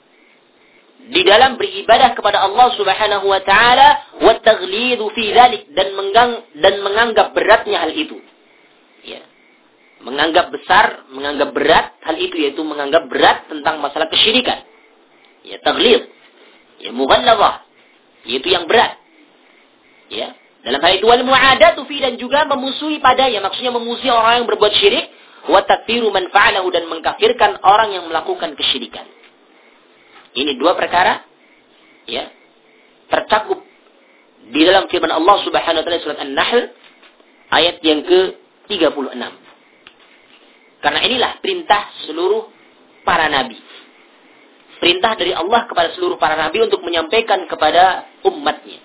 S1: di dalam beribadah kepada Allah Subhanahu wa taala, wa taghlidhu fi dzalik, dan menggang, dan menganggap beratnya hal itu. Ya. Menganggap besar, menganggap berat hal itu, yaitu menganggap berat tentang masalah kesyirikan. Ya, taghlidh. Ya, mughallazah, yaitu yang berat. Ya, dalam hal itu wal mu'adatu fi, dan juga memusuhi padanya, maksudnya memusuhi orang yang berbuat syirik, wa takfiru man fa'alahu, dan mengkafirkan orang yang melakukan kesyirikan. Ini dua perkara ya tercakup di dalam firman Allah Subhanahu wa taala surat An-Nahl ayat yang ke tiga puluh enam. Karena inilah perintah seluruh para nabi. Perintah dari Allah kepada seluruh para nabi untuk menyampaikan kepada umatnya.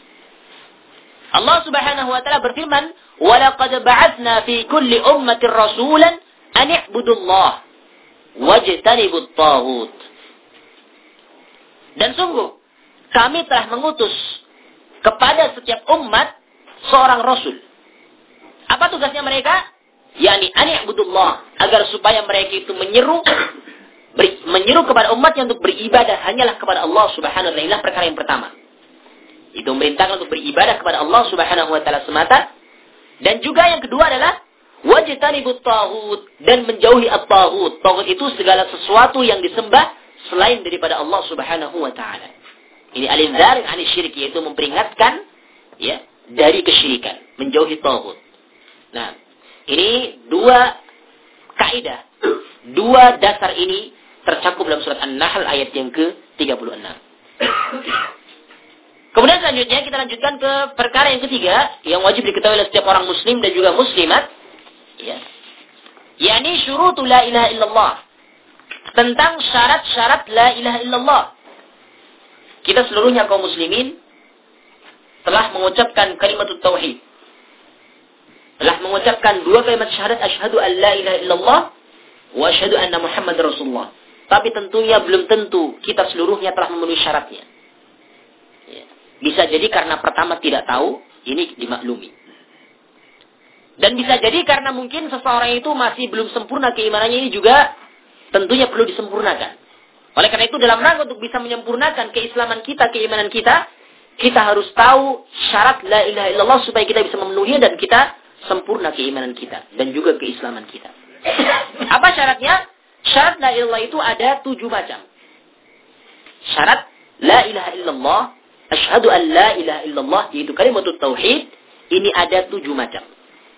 S1: Allah Subhanahu wa taala berfirman, "Wa laqad ba'atsna fi kulli ummatin rasulan an i'budullaha wajtanibut taghut." Dan sungguh, kami telah mengutus kepada setiap umat seorang rasul. Apa tugasnya mereka? Yani an i'budullah, agar supaya mereka itu menyeru ber, menyeru kepada umatnya untuk beribadah hanyalah kepada Allah Subhanahu wa taala. Inilah perkara yang pertama. Itu memerintahkan untuk beribadah kepada Allah Subhanahu wa taala semata. Dan juga yang kedua adalah wajtanibut taghut, dan menjauhi at-taghut. Taghut itu segala sesuatu yang disembah selain daripada Allah Subhanahu wa taala. Ini al-inzar 'ani syirik, yaitu memperingatkan ya dari kesyirikan, menjauhi taghut. Nah, ini dua kaidah, dua dasar ini tercakup dalam surat An-Nahl ayat yang ke tiga puluh enam. Kemudian selanjutnya kita lanjutkan ke perkara yang ketiga yang wajib diketahui oleh setiap orang muslim dan juga muslimat, ya. yakni syurutu la ilaha illallah. Tentang syarat-syarat la ilaha illallah. Kita seluruhnya kaum muslimin telah mengucapkan kalimat tauhid. Telah mengucapkan dua kalimat syahadat, asyhadu an la ilaha illallah wa asyhadu anna Muhammadar Rasulullah. Tapi tentunya belum tentu kita seluruhnya telah memenuhi syaratnya. Ya. Bisa jadi karena pertama tidak tahu, ini dimaklumi. Dan bisa jadi karena mungkin seseorang itu masih belum sempurna keimanannya, ini juga tentunya perlu disempurnakan. Oleh karena itu dalam rangka untuk bisa menyempurnakan keislaman kita, keimanan kita, kita harus tahu syarat la ilaha illallah supaya kita bisa memenuhinya dan kita sempurna keimanan kita dan juga keislaman kita. Apa syaratnya? Syarat la ilaha illallah itu ada tujuh macam. Syarat la ilaha illallah, asyhadu an la ilaha illallah, yaitu kalimat tauhid, ini ada tujuh macam.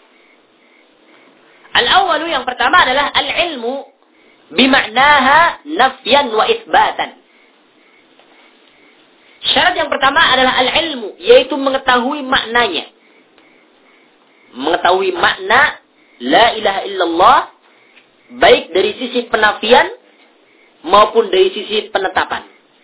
S1: Al-awwalu, yang pertama adalah al-ilmu bima'naha nafyan wa itsbatan. Syarat yang pertama adalah al-ilmu, yaitu mengetahui maknanya. Mengetahui makna la ilaha illallah, baik dari sisi penafian maupun dari sisi penetapan.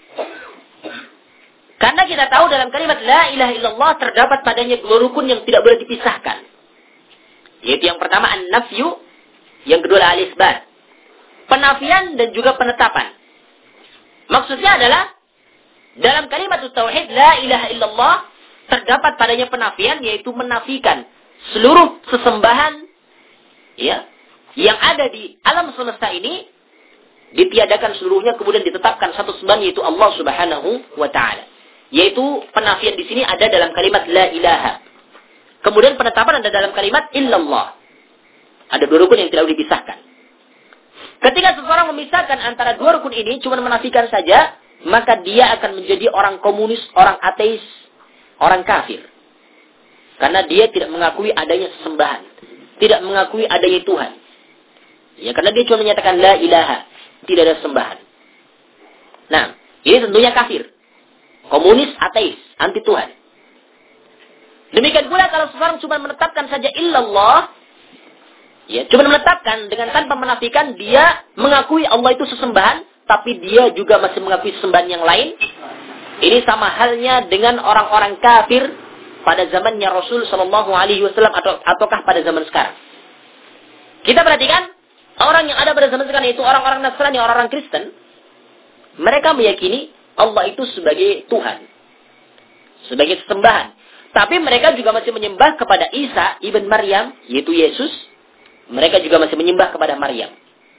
S1: Karena kita tahu dalam kalimat la ilaha illallah terdapat padanya dua rukun yang tidak boleh dipisahkan. Yaitu yang pertama an-nafyu, yang kedua al-isbat. Penafian dan juga penetapan. Maksudnya adalah dalam kalimat tauhid la ilaha illallah terdapat padanya penafian, yaitu menafikan seluruh sesembahan ya yang ada di alam semesta ini, ditiadakan seluruhnya, kemudian ditetapkan satu sembahan, yaitu Allah Subhanahu wa taala. Yaitu penafian di sini ada dalam kalimat la ilaha. Kemudian penetapan ada dalam kalimat illallah. Ada dua rukun yang tidak boleh dipisahkan. Ketika seseorang memisahkan antara dua rukun ini, cuma menafikan saja, maka dia akan menjadi orang komunis, orang ateis, orang kafir. Karena dia tidak mengakui adanya sesembahan, tidak mengakui adanya Tuhan. Ya, karena dia cuma menyatakan la ilaha, tidak ada sembahan. Nah, ini tentunya kafir. Komunis, ateis, anti Tuhan. Demikian pula kalau seseorang cuma menetapkan saja illallah, ya, cuma menetapkan dengan tanpa menafikan, dia mengakui Allah itu sesembahan, tapi dia juga masih mengakui sesembahan yang lain. Ini sama halnya dengan orang-orang kafir pada zamannya Rasul Shallallahu Alaihi Wasallam atau ataukah pada zaman sekarang. Kita perhatikan orang yang ada pada zaman sekarang, itu orang-orang Nasrani, orang-orang Kristen. Mereka meyakini Allah itu sebagai Tuhan, sebagai sesembahan. Tapi mereka juga masih menyembah kepada Isa ibn Maryam, yaitu Yesus. Mereka juga masih menyembah kepada Maryam.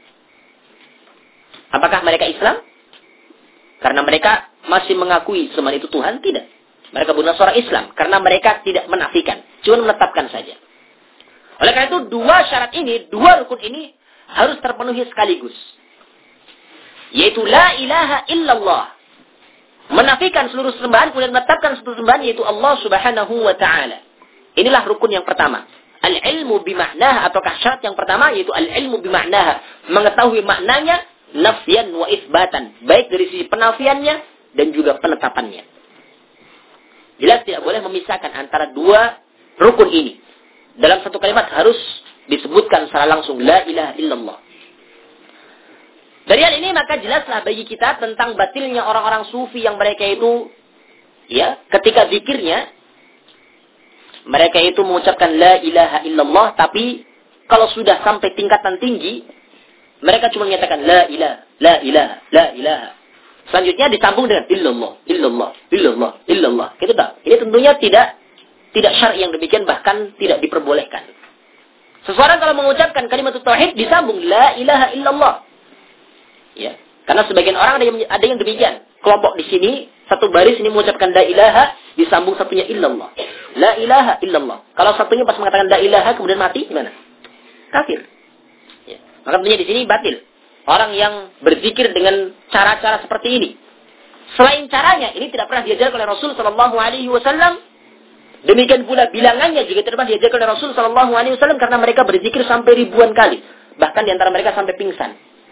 S1: Apakah mereka Islam? Karena mereka masih mengakui semua itu Tuhan? Tidak. Mereka bukan seorang Islam. Karena mereka tidak menafikan. Cuma menetapkan saja. Oleh karena itu, dua syarat ini, dua rukun ini harus terpenuhi sekaligus. Yaitu la ilaha illallah. Menafikan seluruh sembahan, kemudian menetapkan seluruh sembahan, yaitu Allah Subhanahu wa ta'ala. Inilah rukun yang pertama. Al-ilmu bimaknaha, ataukah syarat yang pertama, yaitu al-ilmu bimaknaha. Mengetahui maknanya, nafyan wa isbatan. Baik dari sisi penafiannya, dan juga penetapannya. Jelas tidak boleh memisahkan antara dua rukun ini. Dalam satu kalimat harus disebutkan secara langsung, la ilaha illallah. Dari hal ini maka jelaslah bagi kita tentang batilnya orang-orang sufi yang mereka itu, ya, ketika zikirnya, mereka itu mengucapkan la ilaha illallah, tapi kalau sudah sampai tingkatan tinggi, mereka cuma menyatakan la ilaha, la ilaha, la ilaha. Selanjutnya disambung dengan illallah, illallah, illallah, illallah. Gitu tak? Ini tentunya tidak tidak syar'i yang demikian, bahkan tidak diperbolehkan. Seseorang kalau mengucapkan kalimat tauhid disambung la ilaha illallah. Ya, karena sebagian orang ada yang ada yang demikian. Kelompok di sini satu baris ini mengucapkan la ilaha, disambung satunya illallah. La ilaha illallah. Kalau satunya pas mengatakan la ilaha kemudian mati, gimana? Kafir. Ya. Maka tentunya di sini batil. Orang yang berzikir dengan cara-cara seperti ini. Selain caranya, ini tidak pernah diajarkan oleh Rasul Shallallahu Alaihi Wasallam. Demikian pula bilangannya juga tidak pernah diajarkan oleh Rasul Shallallahu Alaihi Wasallam, karena mereka berzikir sampai ribuan kali. Bahkan di antara mereka sampai pingsan.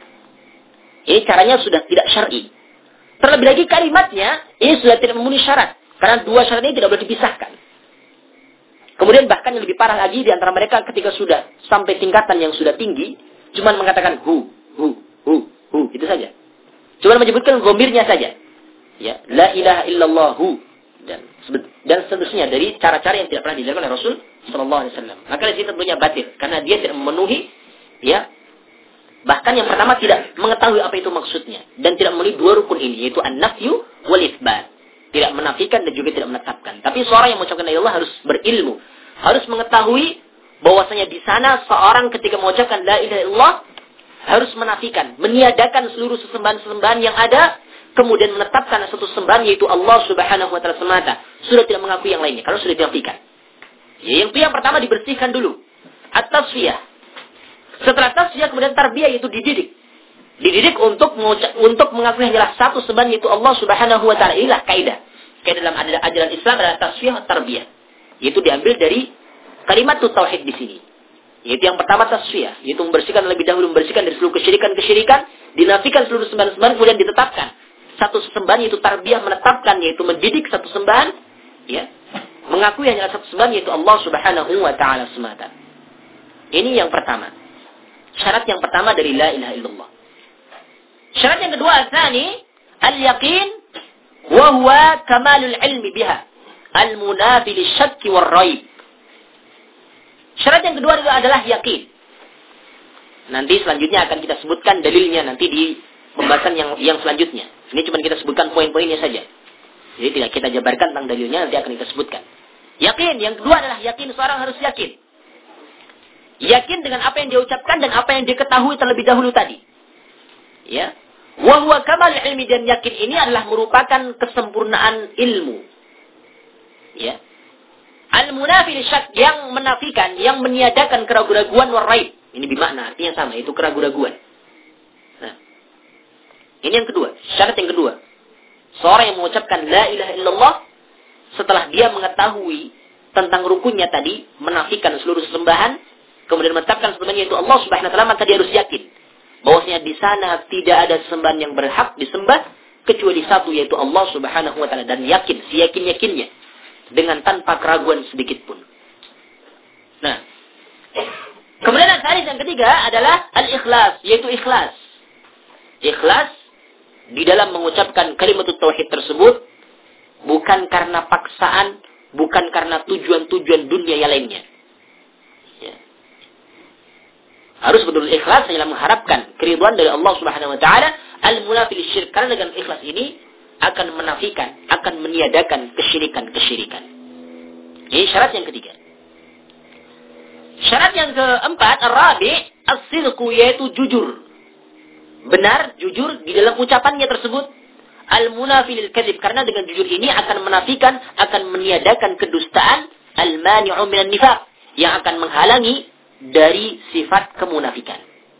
S1: Ini caranya sudah tidak syar'i. Terlebih lagi kalimatnya, ini sudah tidak memenuhi syarat. Karena dua syarat ini tidak boleh dipisahkan. Kemudian bahkan yang lebih parah lagi, di antara mereka ketika sudah sampai tingkatan yang sudah tinggi, cuma mengatakan hu, hu, hu, hu, itu saja. Cuma menyebutkan gombirnya saja. Ya, la ilaha illallah hu. Dan, dan seterusnya dari cara-cara yang tidak pernah dilakukan oleh Rasul Sallallahu Alaihi Wasallam. Maka di sini tentunya batil. Karena dia tidak memenuhi, ya, bahkan yang pertama tidak mengetahui apa itu maksudnya. Dan tidak memenuhi dua rukun ini. Yaitu an-nafyu wal isbat. Tidak menafikan dan juga tidak menetapkan. Tapi seorang yang mengucapkan la ilaha illallah harus berilmu. Harus mengetahui bahwasanya di sana seorang ketika mengucapkan la ilaha illallah harus menafikan. Meniadakan seluruh sesembahan-sesembahan yang ada. Kemudian menetapkan satu sembahan yaitu Allah Subhanahu wa ta'ala semata. Sudah tidak mengakui yang lainnya. Kalau sudah dinafikan. Ya, yang itu yang pertama dibersihkan dulu. At-tasfiyah. Setelah tasfiyah kemudian tarbiyah, yaitu dididik. Dididik untuk untuk mengakui hanyalah satu sembahan yaitu Allah Subhanahu wa taala. Inilah kaidah. Kaidah dalam ajaran Islam adalah tasfiyah tarbiyah. Yaitu diambil dari kalimat tauhid di sini. Yaitu yang pertama tasfiyah, yaitu membersihkan lebih dahulu, membersihkan dari seluruh kesyirikan-kesyirikan, dinafikan seluruh sembahan-sembahan kemudian ditetapkan satu sesembahan, yaitu tarbiyah, menetapkan, yaitu mendidik satu sembahan, ya, mengakui hanya satu sembahan, yaitu Allah Subhanahu wa taala semata. Ini yang pertama. Syarat yang pertama dari la ilaha illallah. Syarat yang kedua, al-tsani, al-yaqin wa huwa kamalul ilmi biha, al-munafi lisyakki war raib. Syarat yang kedua adalah yakin. Nanti selanjutnya akan kita sebutkan dalilnya nanti di pembahasan yang yang selanjutnya. Ini cuma kita sebutkan poin-poinnya saja. Jadi tidak kita jabarkan tentang dalilnya, nanti akan kita sebutkan. Yakin, yang kedua adalah yakin, seorang harus yakin. Yakin dengan apa yang dia ucapkan dan apa yang dia ketahui terlebih dahulu tadi. Ya. Wa huwa kamal ilmi, dan yakin ini adalah merupakan kesempurnaan ilmu. Ya. Al-munafi lisyak, yang menafikan, yang meniadakan keraguan-raguan war raib. Ini bermakna artinya sama, itu keraguan-raguan. Nah. Ini yang kedua, syarat yang kedua. Seorang yang mengucapkan la ilaha illallah setelah dia mengetahui tentang rukunnya tadi, menafikan seluruh sembahan, kemudian menetapkan sebenarnya itu Allah Subhanahu wa taala, maka dia harus yakin bahwasanya di sana tidak ada sembahan yang berhak disembah kecuali satu, yaitu Allah Subhanahu wa taala, dan yakin, siyakin-yakinnya dengan tanpa keraguan sedikit pun. Nah, kemudian yang yang ketiga adalah al-ikhlas, yaitu ikhlas. Ikhlas di dalam mengucapkan kalimat tauhid tersebut bukan karena paksaan, bukan karena tujuan-tujuan dunia yang lainnya. Ya. Harus betul ikhlas dalam mengharapkan keridhaan dari Allah Subhanahu wa taala, al-munafi lisyirk, karena dengan ikhlas ini akan menafikan, akan meniadakan kesyirikan-kesyirikan. Ini syarat yang ketiga. Syarat yang keempat, ar-rabi, as-sidqu, yaitu jujur. Benar, jujur di dalam ucapannya tersebut. Al-munafi lil kadzib, karena dengan jujur ini akan menafikan, akan meniadakan kedustaan, al-mani'u minan nifaq, yang akan menghalangi dari sifat kemunafikan.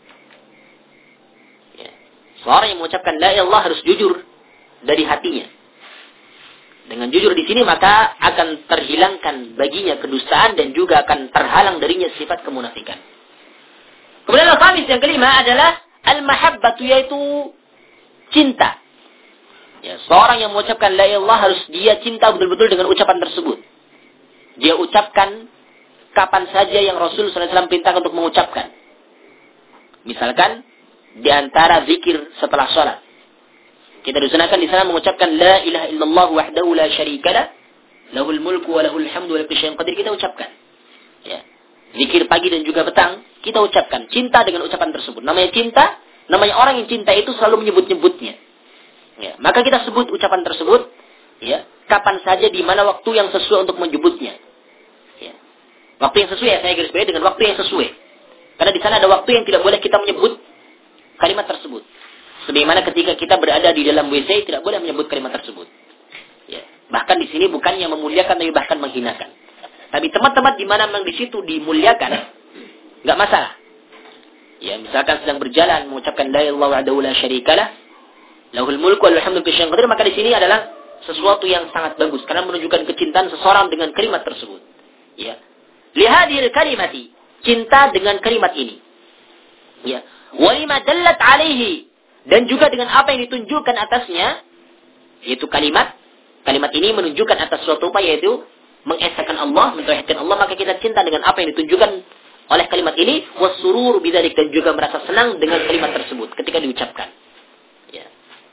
S1: Ya. Seorang yang mengucapkan la ilaha illallah harus jujur dari hatinya. Dengan jujur di sini maka akan terhilangkan baginya kedustaan dan juga akan terhalang darinya sifat kemunafikan. Kemudian al-khamis, yang kelima adalah al-mahabbatu, yaitu cinta. Ya, seorang yang mengucapkan la ilaha illallah harus dia cinta betul-betul dengan ucapan tersebut. Dia ucapkan kapan saja yang Rasul sallallahu alaihi wasallam perintahkan untuk mengucapkan. Misalkan di antara zikir setelah salat. Kita disunahkan di sana mengucapkan la ilaha illallah wahdahu la syarikalah, lahul mulku wa lahul hamdu wa la kulli syai'in qadir, kita ucapkan. Ya. Zikir pagi dan juga petang kita ucapkan cinta dengan ucapan tersebut. Namanya cinta, namanya orang yang cinta itu selalu menyebut-nyebutnya. Ya, maka kita sebut ucapan tersebut, ya, kapan saja di mana waktu yang sesuai untuk menyebutnya. Ya. Waktu yang sesuai, saya garis bawahi dengan waktu yang sesuai. Karena di sana ada waktu yang tidak boleh kita menyebut kalimat tersebut. Sebagaimana ketika kita berada di dalam W C tidak boleh menyebut kalimat tersebut. Ya. Bahkan di sini bukan yang memuliakan, tapi bahkan menghinakan. Tapi tempat-tempat di mana memang di situ dimuliakan, nggak masalah. Ya, misalkan sedang berjalan mengucapkan la ilaha illallah wahdahu la syarikalah, lahul mulku wa lahul hamdu wa la kulli syai'in qadir, maka di sini adalah sesuatu yang sangat bagus karena menunjukkan kecintaan seseorang dengan kalimat tersebut. Ya. Lihadhil kalimati, cinta dengan kalimat ini. Ya. Wa lima dallat alaihi, dan juga dengan apa yang ditunjukkan atasnya, yaitu kalimat. Kalimat ini menunjukkan atas suatu upaya, yaitu mengesahkan Allah, mentauhidkan Allah, maka kita cinta dengan apa yang ditunjukkan oleh kalimat ini, wasurur bidzalik, dan juga merasa senang dengan kalimat tersebut ketika diucapkan. Ya.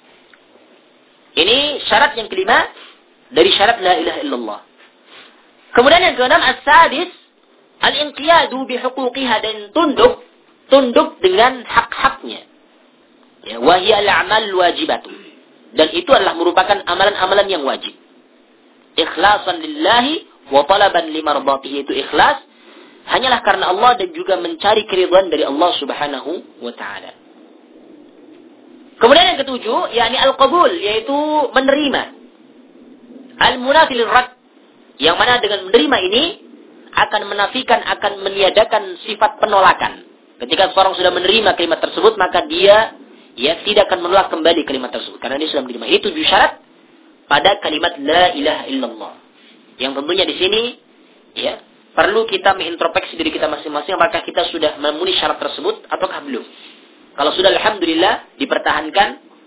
S1: Ini syarat yang kelima dari syarat la ilaha illallah. Kemudian yang keenam, as-sadis, al-inqiyadu bihuquqiha, dan tunduk, tunduk dengan hak-haknya. Ya, wahia al-amal wajibatu, dan itu adalah merupakan amalan-amalan yang wajib. Ikhlasan lillahi wa talaban limardatihi, itu ikhlas hanyalah karena Allah dan juga mencari keridhaan dari Allah Subhanahu wa taala. Kemudian yang ketujuh, yakni al-qabul, yaitu menerima. Al-munafi lirad, yang mana dengan menerima ini akan menafikan, akan meniadakan sifat penolakan. Ketika seorang sudah menerima kalimat tersebut, maka dia ya tidak akan menolak kembali kalimat tersebut karena dia sudah menerima. Itu tujuh syarat pada kalimat la ilaha illallah. Yang tentunya di sini ya perlu kita mengintrospeksi diri kita masing-masing, apakah kita sudah memenuhi syarat tersebut ataukah belum. Kalau sudah, alhamdulillah, dipertahankan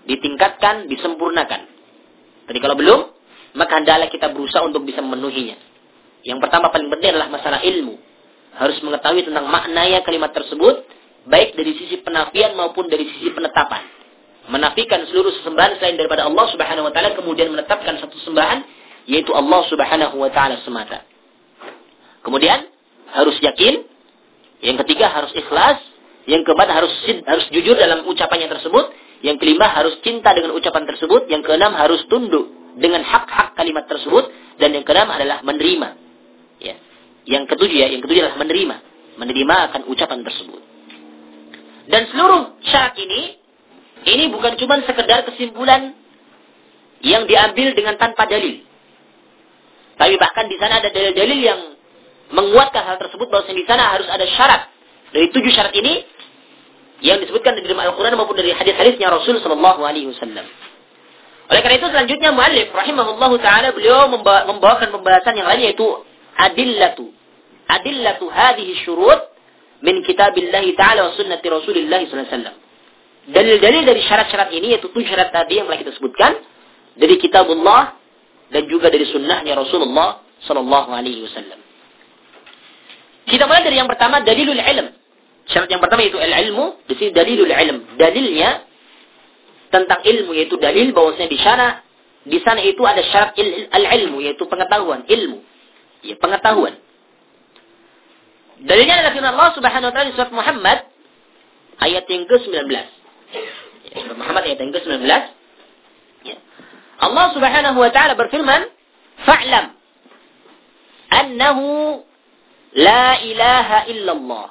S1: ditingkatkan, disempurnakan. Jadi kalau belum, maka hendaklah kita berusaha untuk bisa memenuhinya. Yang pertama paling penting adalah masalah ilmu. Harus mengetahui tentang maknanya kalimat tersebut, baik dari sisi penafian maupun dari sisi penetapan. Menafikan seluruh sesembahan selain daripada Allah Subhanahu wa taala, kemudian menetapkan satu sembahan, yaitu Allah Subhanahu wa taala semata. Kemudian harus yakin, yang ketiga harus ikhlas, yang keempat harus harus jujur dalam ucapannya tersebut, yang kelima harus cinta dengan ucapan tersebut, yang keenam harus tunduk dengan hak-hak kalimat tersebut, dan yang keenam adalah menerima. Ya. Yang ketujuh ya, yang ketujuh adalah menerima, menerima akan ucapan tersebut. Dan seluruh syarat ini Ini bukan cuma sekedar kesimpulan yang diambil dengan tanpa dalil. Tapi bahkan di sana ada dalil-dalil yang menguatkan hal tersebut, bahwa di sana harus ada syarat. Dari tujuh syarat ini yang disebutkan di dalam Al-Quran maupun dari hadis-hadisnya Rasul Sallallahu Alaihi Wasallam. Oleh karena itu selanjutnya muallif rahimahullahu taala beliau membawakan pembahasan yang lain, yaitu adillatu. Adillatu hadhihi syurut min kitabillahi ta'ala wa sunnati Rasulillah sallallahu alaihi wasallam. Dalil-dalil dari syarat-syarat ini, yaitu tujuh syarat tadi yang telah kita sebutkan, dari kitabullah dan juga dari sunnahnya Rasulullah sallallahu alaihi wasallam. Kita mulai dari yang pertama, dalilul ilm. Syarat yang pertama yaitu al-ilmu, di sini dalilul ilm. Dalilnya tentang ilmu, yaitu dalil bahwasanya di sana di sana itu ada syarat al-ilmu, yaitu pengetahuan, ilmu. Ya, pengetahuan. Dalilnya adalah firman Allah Subhanahu wa taala di surat Muhammad ayat yang ke sembilan belas. Ya, surat Muhammad ayat yang ke sembilan belas. Ya. Allah Subhanahu wa taala berfirman, "Fa'lam annahu la ilaha illallah."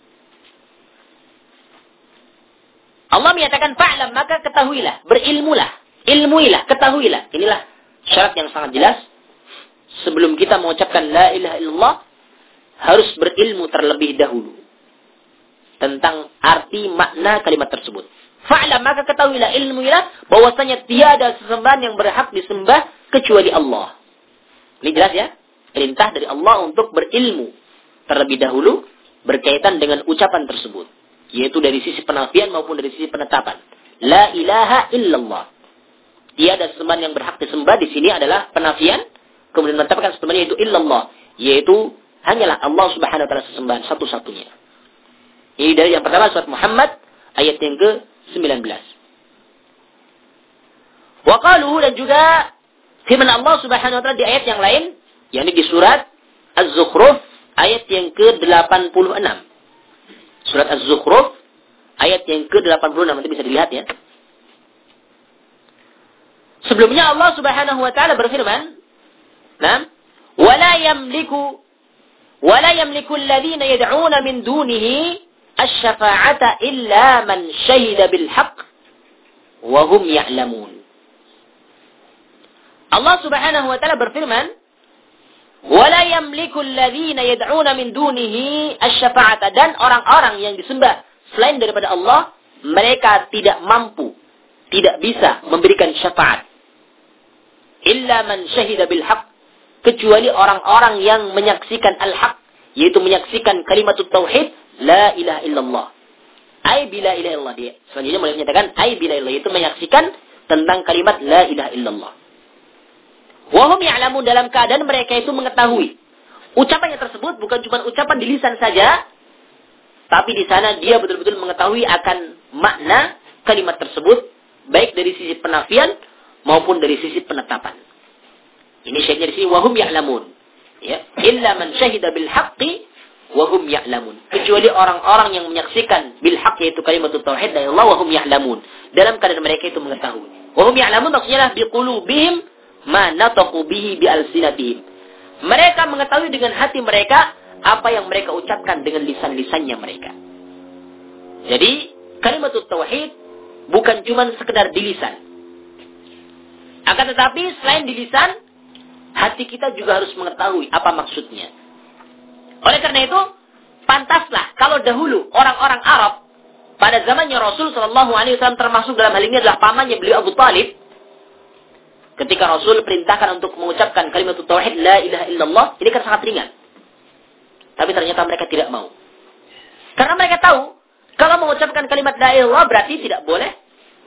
S1: Allah menyatakan fa'lam, maka ketahuilah, berilmulah, ilmuilah, ketahuilah. Inilah syarat yang sangat jelas. Sebelum kita mengucapkan la ilaha illallah, harus berilmu terlebih dahulu tentang arti makna kalimat tersebut. Fa'lam, maka ketahuilah, ilmuilah, bahwasanya tiada sesembahan yang berhak disembah kecuali Allah. Ini jelas ya? Perintah dari Allah untuk berilmu terlebih dahulu berkaitan dengan ucapan tersebut, yaitu dari sisi penafian maupun dari sisi penetapan. La ilaha illallah. Tiada sesembahan yang berhak disembah di sini adalah penafian, kemudian menetapkan sesembahan yaitu illallah, yaitu hanyalah Allah Subhanahu wa taala sesembahan satu-satunya. Ini dari yang pertama surat Muhammad ayat yang ke sembilan belas. Wa qalu, dan juga firman Allah Subhanahu wa taala di ayat yang lain, yakni di surat Az-Zukhruf ayat yang ke delapan puluh enam. Surat Az-Zukhruf ayat yang ke delapan puluh enam, nanti bisa dilihat ya. Sebelumnya Allah Subhanahu wa taala berfirman, "Nam, wala yamliku wala yamliku alladhina yad'una min dunihi asy-syafa'ata illa man syahida bil haqq wa hum ya'lamun." Allah Subhanahu wa taala berfirman, "Wala yamliku alladhina yad'una min dunihi asy-syafa'ata," dan orang-orang yang disembah selain daripada Allah, mereka tidak mampu, tidak bisa memberikan syafaat. Illa man syahida bil haqq, kecuali orang-orang yang menyaksikan al-haq, yaitu menyaksikan kalimatut tauhid, la ilaha illallah. Ai bila ilaha illallah, dia selanjutnya mulai menyatakan ai bila illallah, yaitu menyaksikan tentang kalimat la ilaha illallah. Wa hum ya'lamun, dalam keadaan mereka itu mengetahui. Ucapannya tersebut bukan cuma ucapan di lisan saja, tapi di sana dia betul-betul mengetahui akan makna kalimat tersebut, baik dari sisi penafian maupun dari sisi penetapan. Ini syaratnya di sini wahum ya'lamun. Ya, illa man syahida bil haqqi wahum ya'lamun. Kecuali orang-orang yang menyaksikan bil haqq, yaitu kalimat tauhid dari Allah, wahum ya'lamun, dalam keadaan mereka itu mengetahui. Wahum ya'lamun maksudnya bi qulubihim ma nataqu bihi bi alsinatihim. Mereka mengetahui dengan hati mereka apa yang mereka ucapkan dengan lisan-lisannya mereka. Jadi kalimat tauhid bukan cuma sekedar di lisan. Akan tetapi selain di lisan, hati kita juga harus mengetahui apa maksudnya. Oleh karena itu, pantaslah kalau dahulu orang-orang Arab pada zamannya Rasul Sallallahu Alaihi Wasallam, termasuk dalam hal ini adalah pamannya beliau Abu Talib, ketika Rasul perintahkan untuk mengucapkan kalimat tauhid la ilaha illallah, ini kan sangat ringan. Tapi ternyata mereka tidak mau. Karena mereka tahu, kalau mengucapkan kalimat la ilaha illallah berarti tidak boleh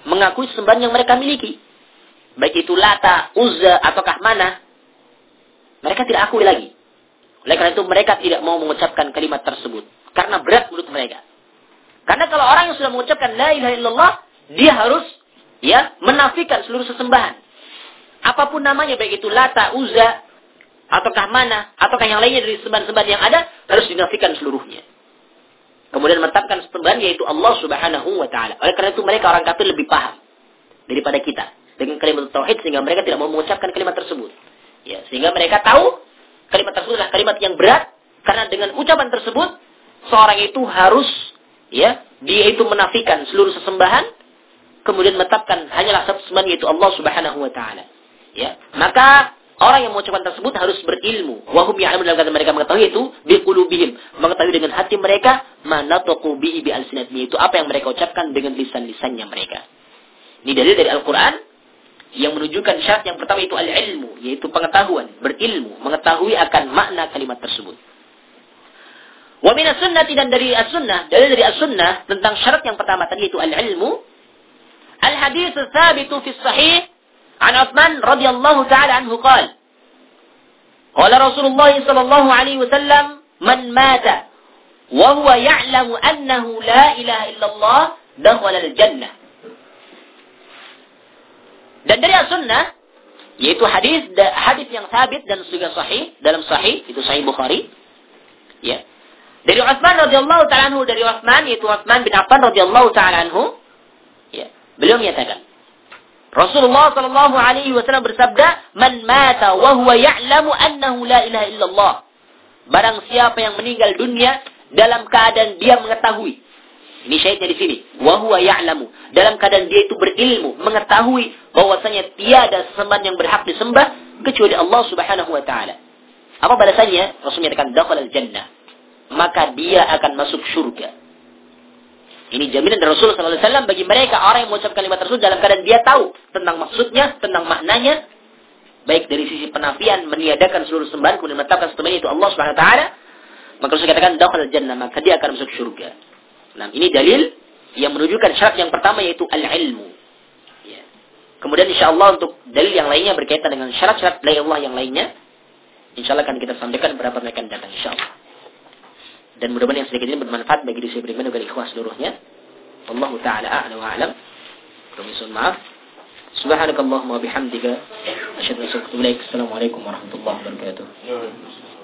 S1: mengakui sembahan yang mereka miliki. Baik itu Lata, Uzza, ataukah Manah. Mereka tidak akui lagi. Oleh karena itu mereka tidak mau mengucapkan kalimat tersebut. Karena berat menurut mereka. Karena kalau orang yang sudah mengucapkan la ilaha illallah, dia harus ya menafikan seluruh sesembahan. Apapun namanya, baik itu Lata, Uzza, ataukah Manah, ataukah yang lainnya dari sembahan-sembahan yang ada, harus dinafikan seluruhnya. Kemudian menetapkan sembahan yaitu Allah Subhanahu wa taala. Oleh karena itu mereka orang kafir lebih paham daripada kita dengan kalimat tauhid, sehingga mereka tidak mau mengucapkan kalimat tersebut. Ya, sehingga mereka tahu kalimat tersebut adalah kalimat yang berat, karena dengan ucapan tersebut seorang itu harus ya, dia itu menafikan seluruh sesembahan, kemudian menetapkan hanyalah satu sembahan yaitu Allah Subhanahu wa taala. Ya, maka orang yang mengucapkan tersebut harus berilmu. Wahum ya'lamun, dalam kata mereka mengetahui itu biqulubihim, mengetahui dengan hati mereka, manataqu bihi bi alsinatihim, itu apa yang mereka ucapkan dengan lisan-lisannya mereka. Ini dalil dari Al-Qur'an yang menunjukkan syarat yang pertama itu al-ilmu, yaitu pengetahuan, berilmu, mengetahui akan makna kalimat tersebut. Wa minas sunnah, dan dari as-sunnah, dalil dari as-sunnah tentang syarat yang pertama tadi itu al-ilmu. Al-hadits tsabitu fi sahih an Utsman radhiyallahu ta'ala anhu qala qala Rasulullah sallallahu alaihi wasallam man mata wa huwa ya'lamu annahu la ilaha illallah dakhala al-jannah. Dan dari as-sunnah yaitu hadis hadis yang sabit dan juga sahih dalam sahih, itu sahih Bukhari. Ya. Dari Utsman radhiyallahu ta'ala anhu, dari Utsman yaitu Utsman bin Affan radhiyallahu ta'ala anhu, ya, beliau menyatakan Rasulullah sallallahu alaihi wasallam bersabda, "Man mata wa huwa ya'lamu annahu la ilaha illallah." Barang siapa yang meninggal dunia dalam keadaan dia mengetahui. Ini syahidnya di sini. Wa huwa ya'lamu. Dalam keadaan dia itu berilmu, mengetahui bahwasanya tiada sesembahan yang berhak disembah kecuali Allah Subhanahu wa taala. Apa balasannya? Rasul menyatakan dakhala al-jannah. Maka dia akan masuk surga. Ini jaminan dari Rasulullah sallallahu alaihi wasallam bagi mereka orang yang mengucapkan kalimat tersebut dalam keadaan dia tahu tentang maksudnya, tentang maknanya, baik dari sisi penafian, meniadakan seluruh sembahan, kemudian menetapkan sembahan itu Allah Subhanahu wa taala, maka Rasul katakan dakhala al-jannah, maka dia akan masuk surga. Nah, ini dalil yang menunjukkan syarat yang pertama yaitu al-ilmu. Ya. Kemudian insyaallah untuk dalil yang lainnya berkaitan dengan syarat-syarat la ilaha illallah yang lainnya, insyaallah akan kita sampaikan beberapa mereka datang insyaallah. Dan mudah-mudahan yang sedikit ini bermanfaat bagi diri saya pribadi dan ikhwas seluruhnya. Wallahu ta'ala a'lam wa a'lam. Permohonan maaf. Subhanakallahumma wa bihamdika asyhadu an la ilaha illa anta astaghfiruka wa atubu ilaik. Assalamualaikum warahmatullahi wabarakatuh.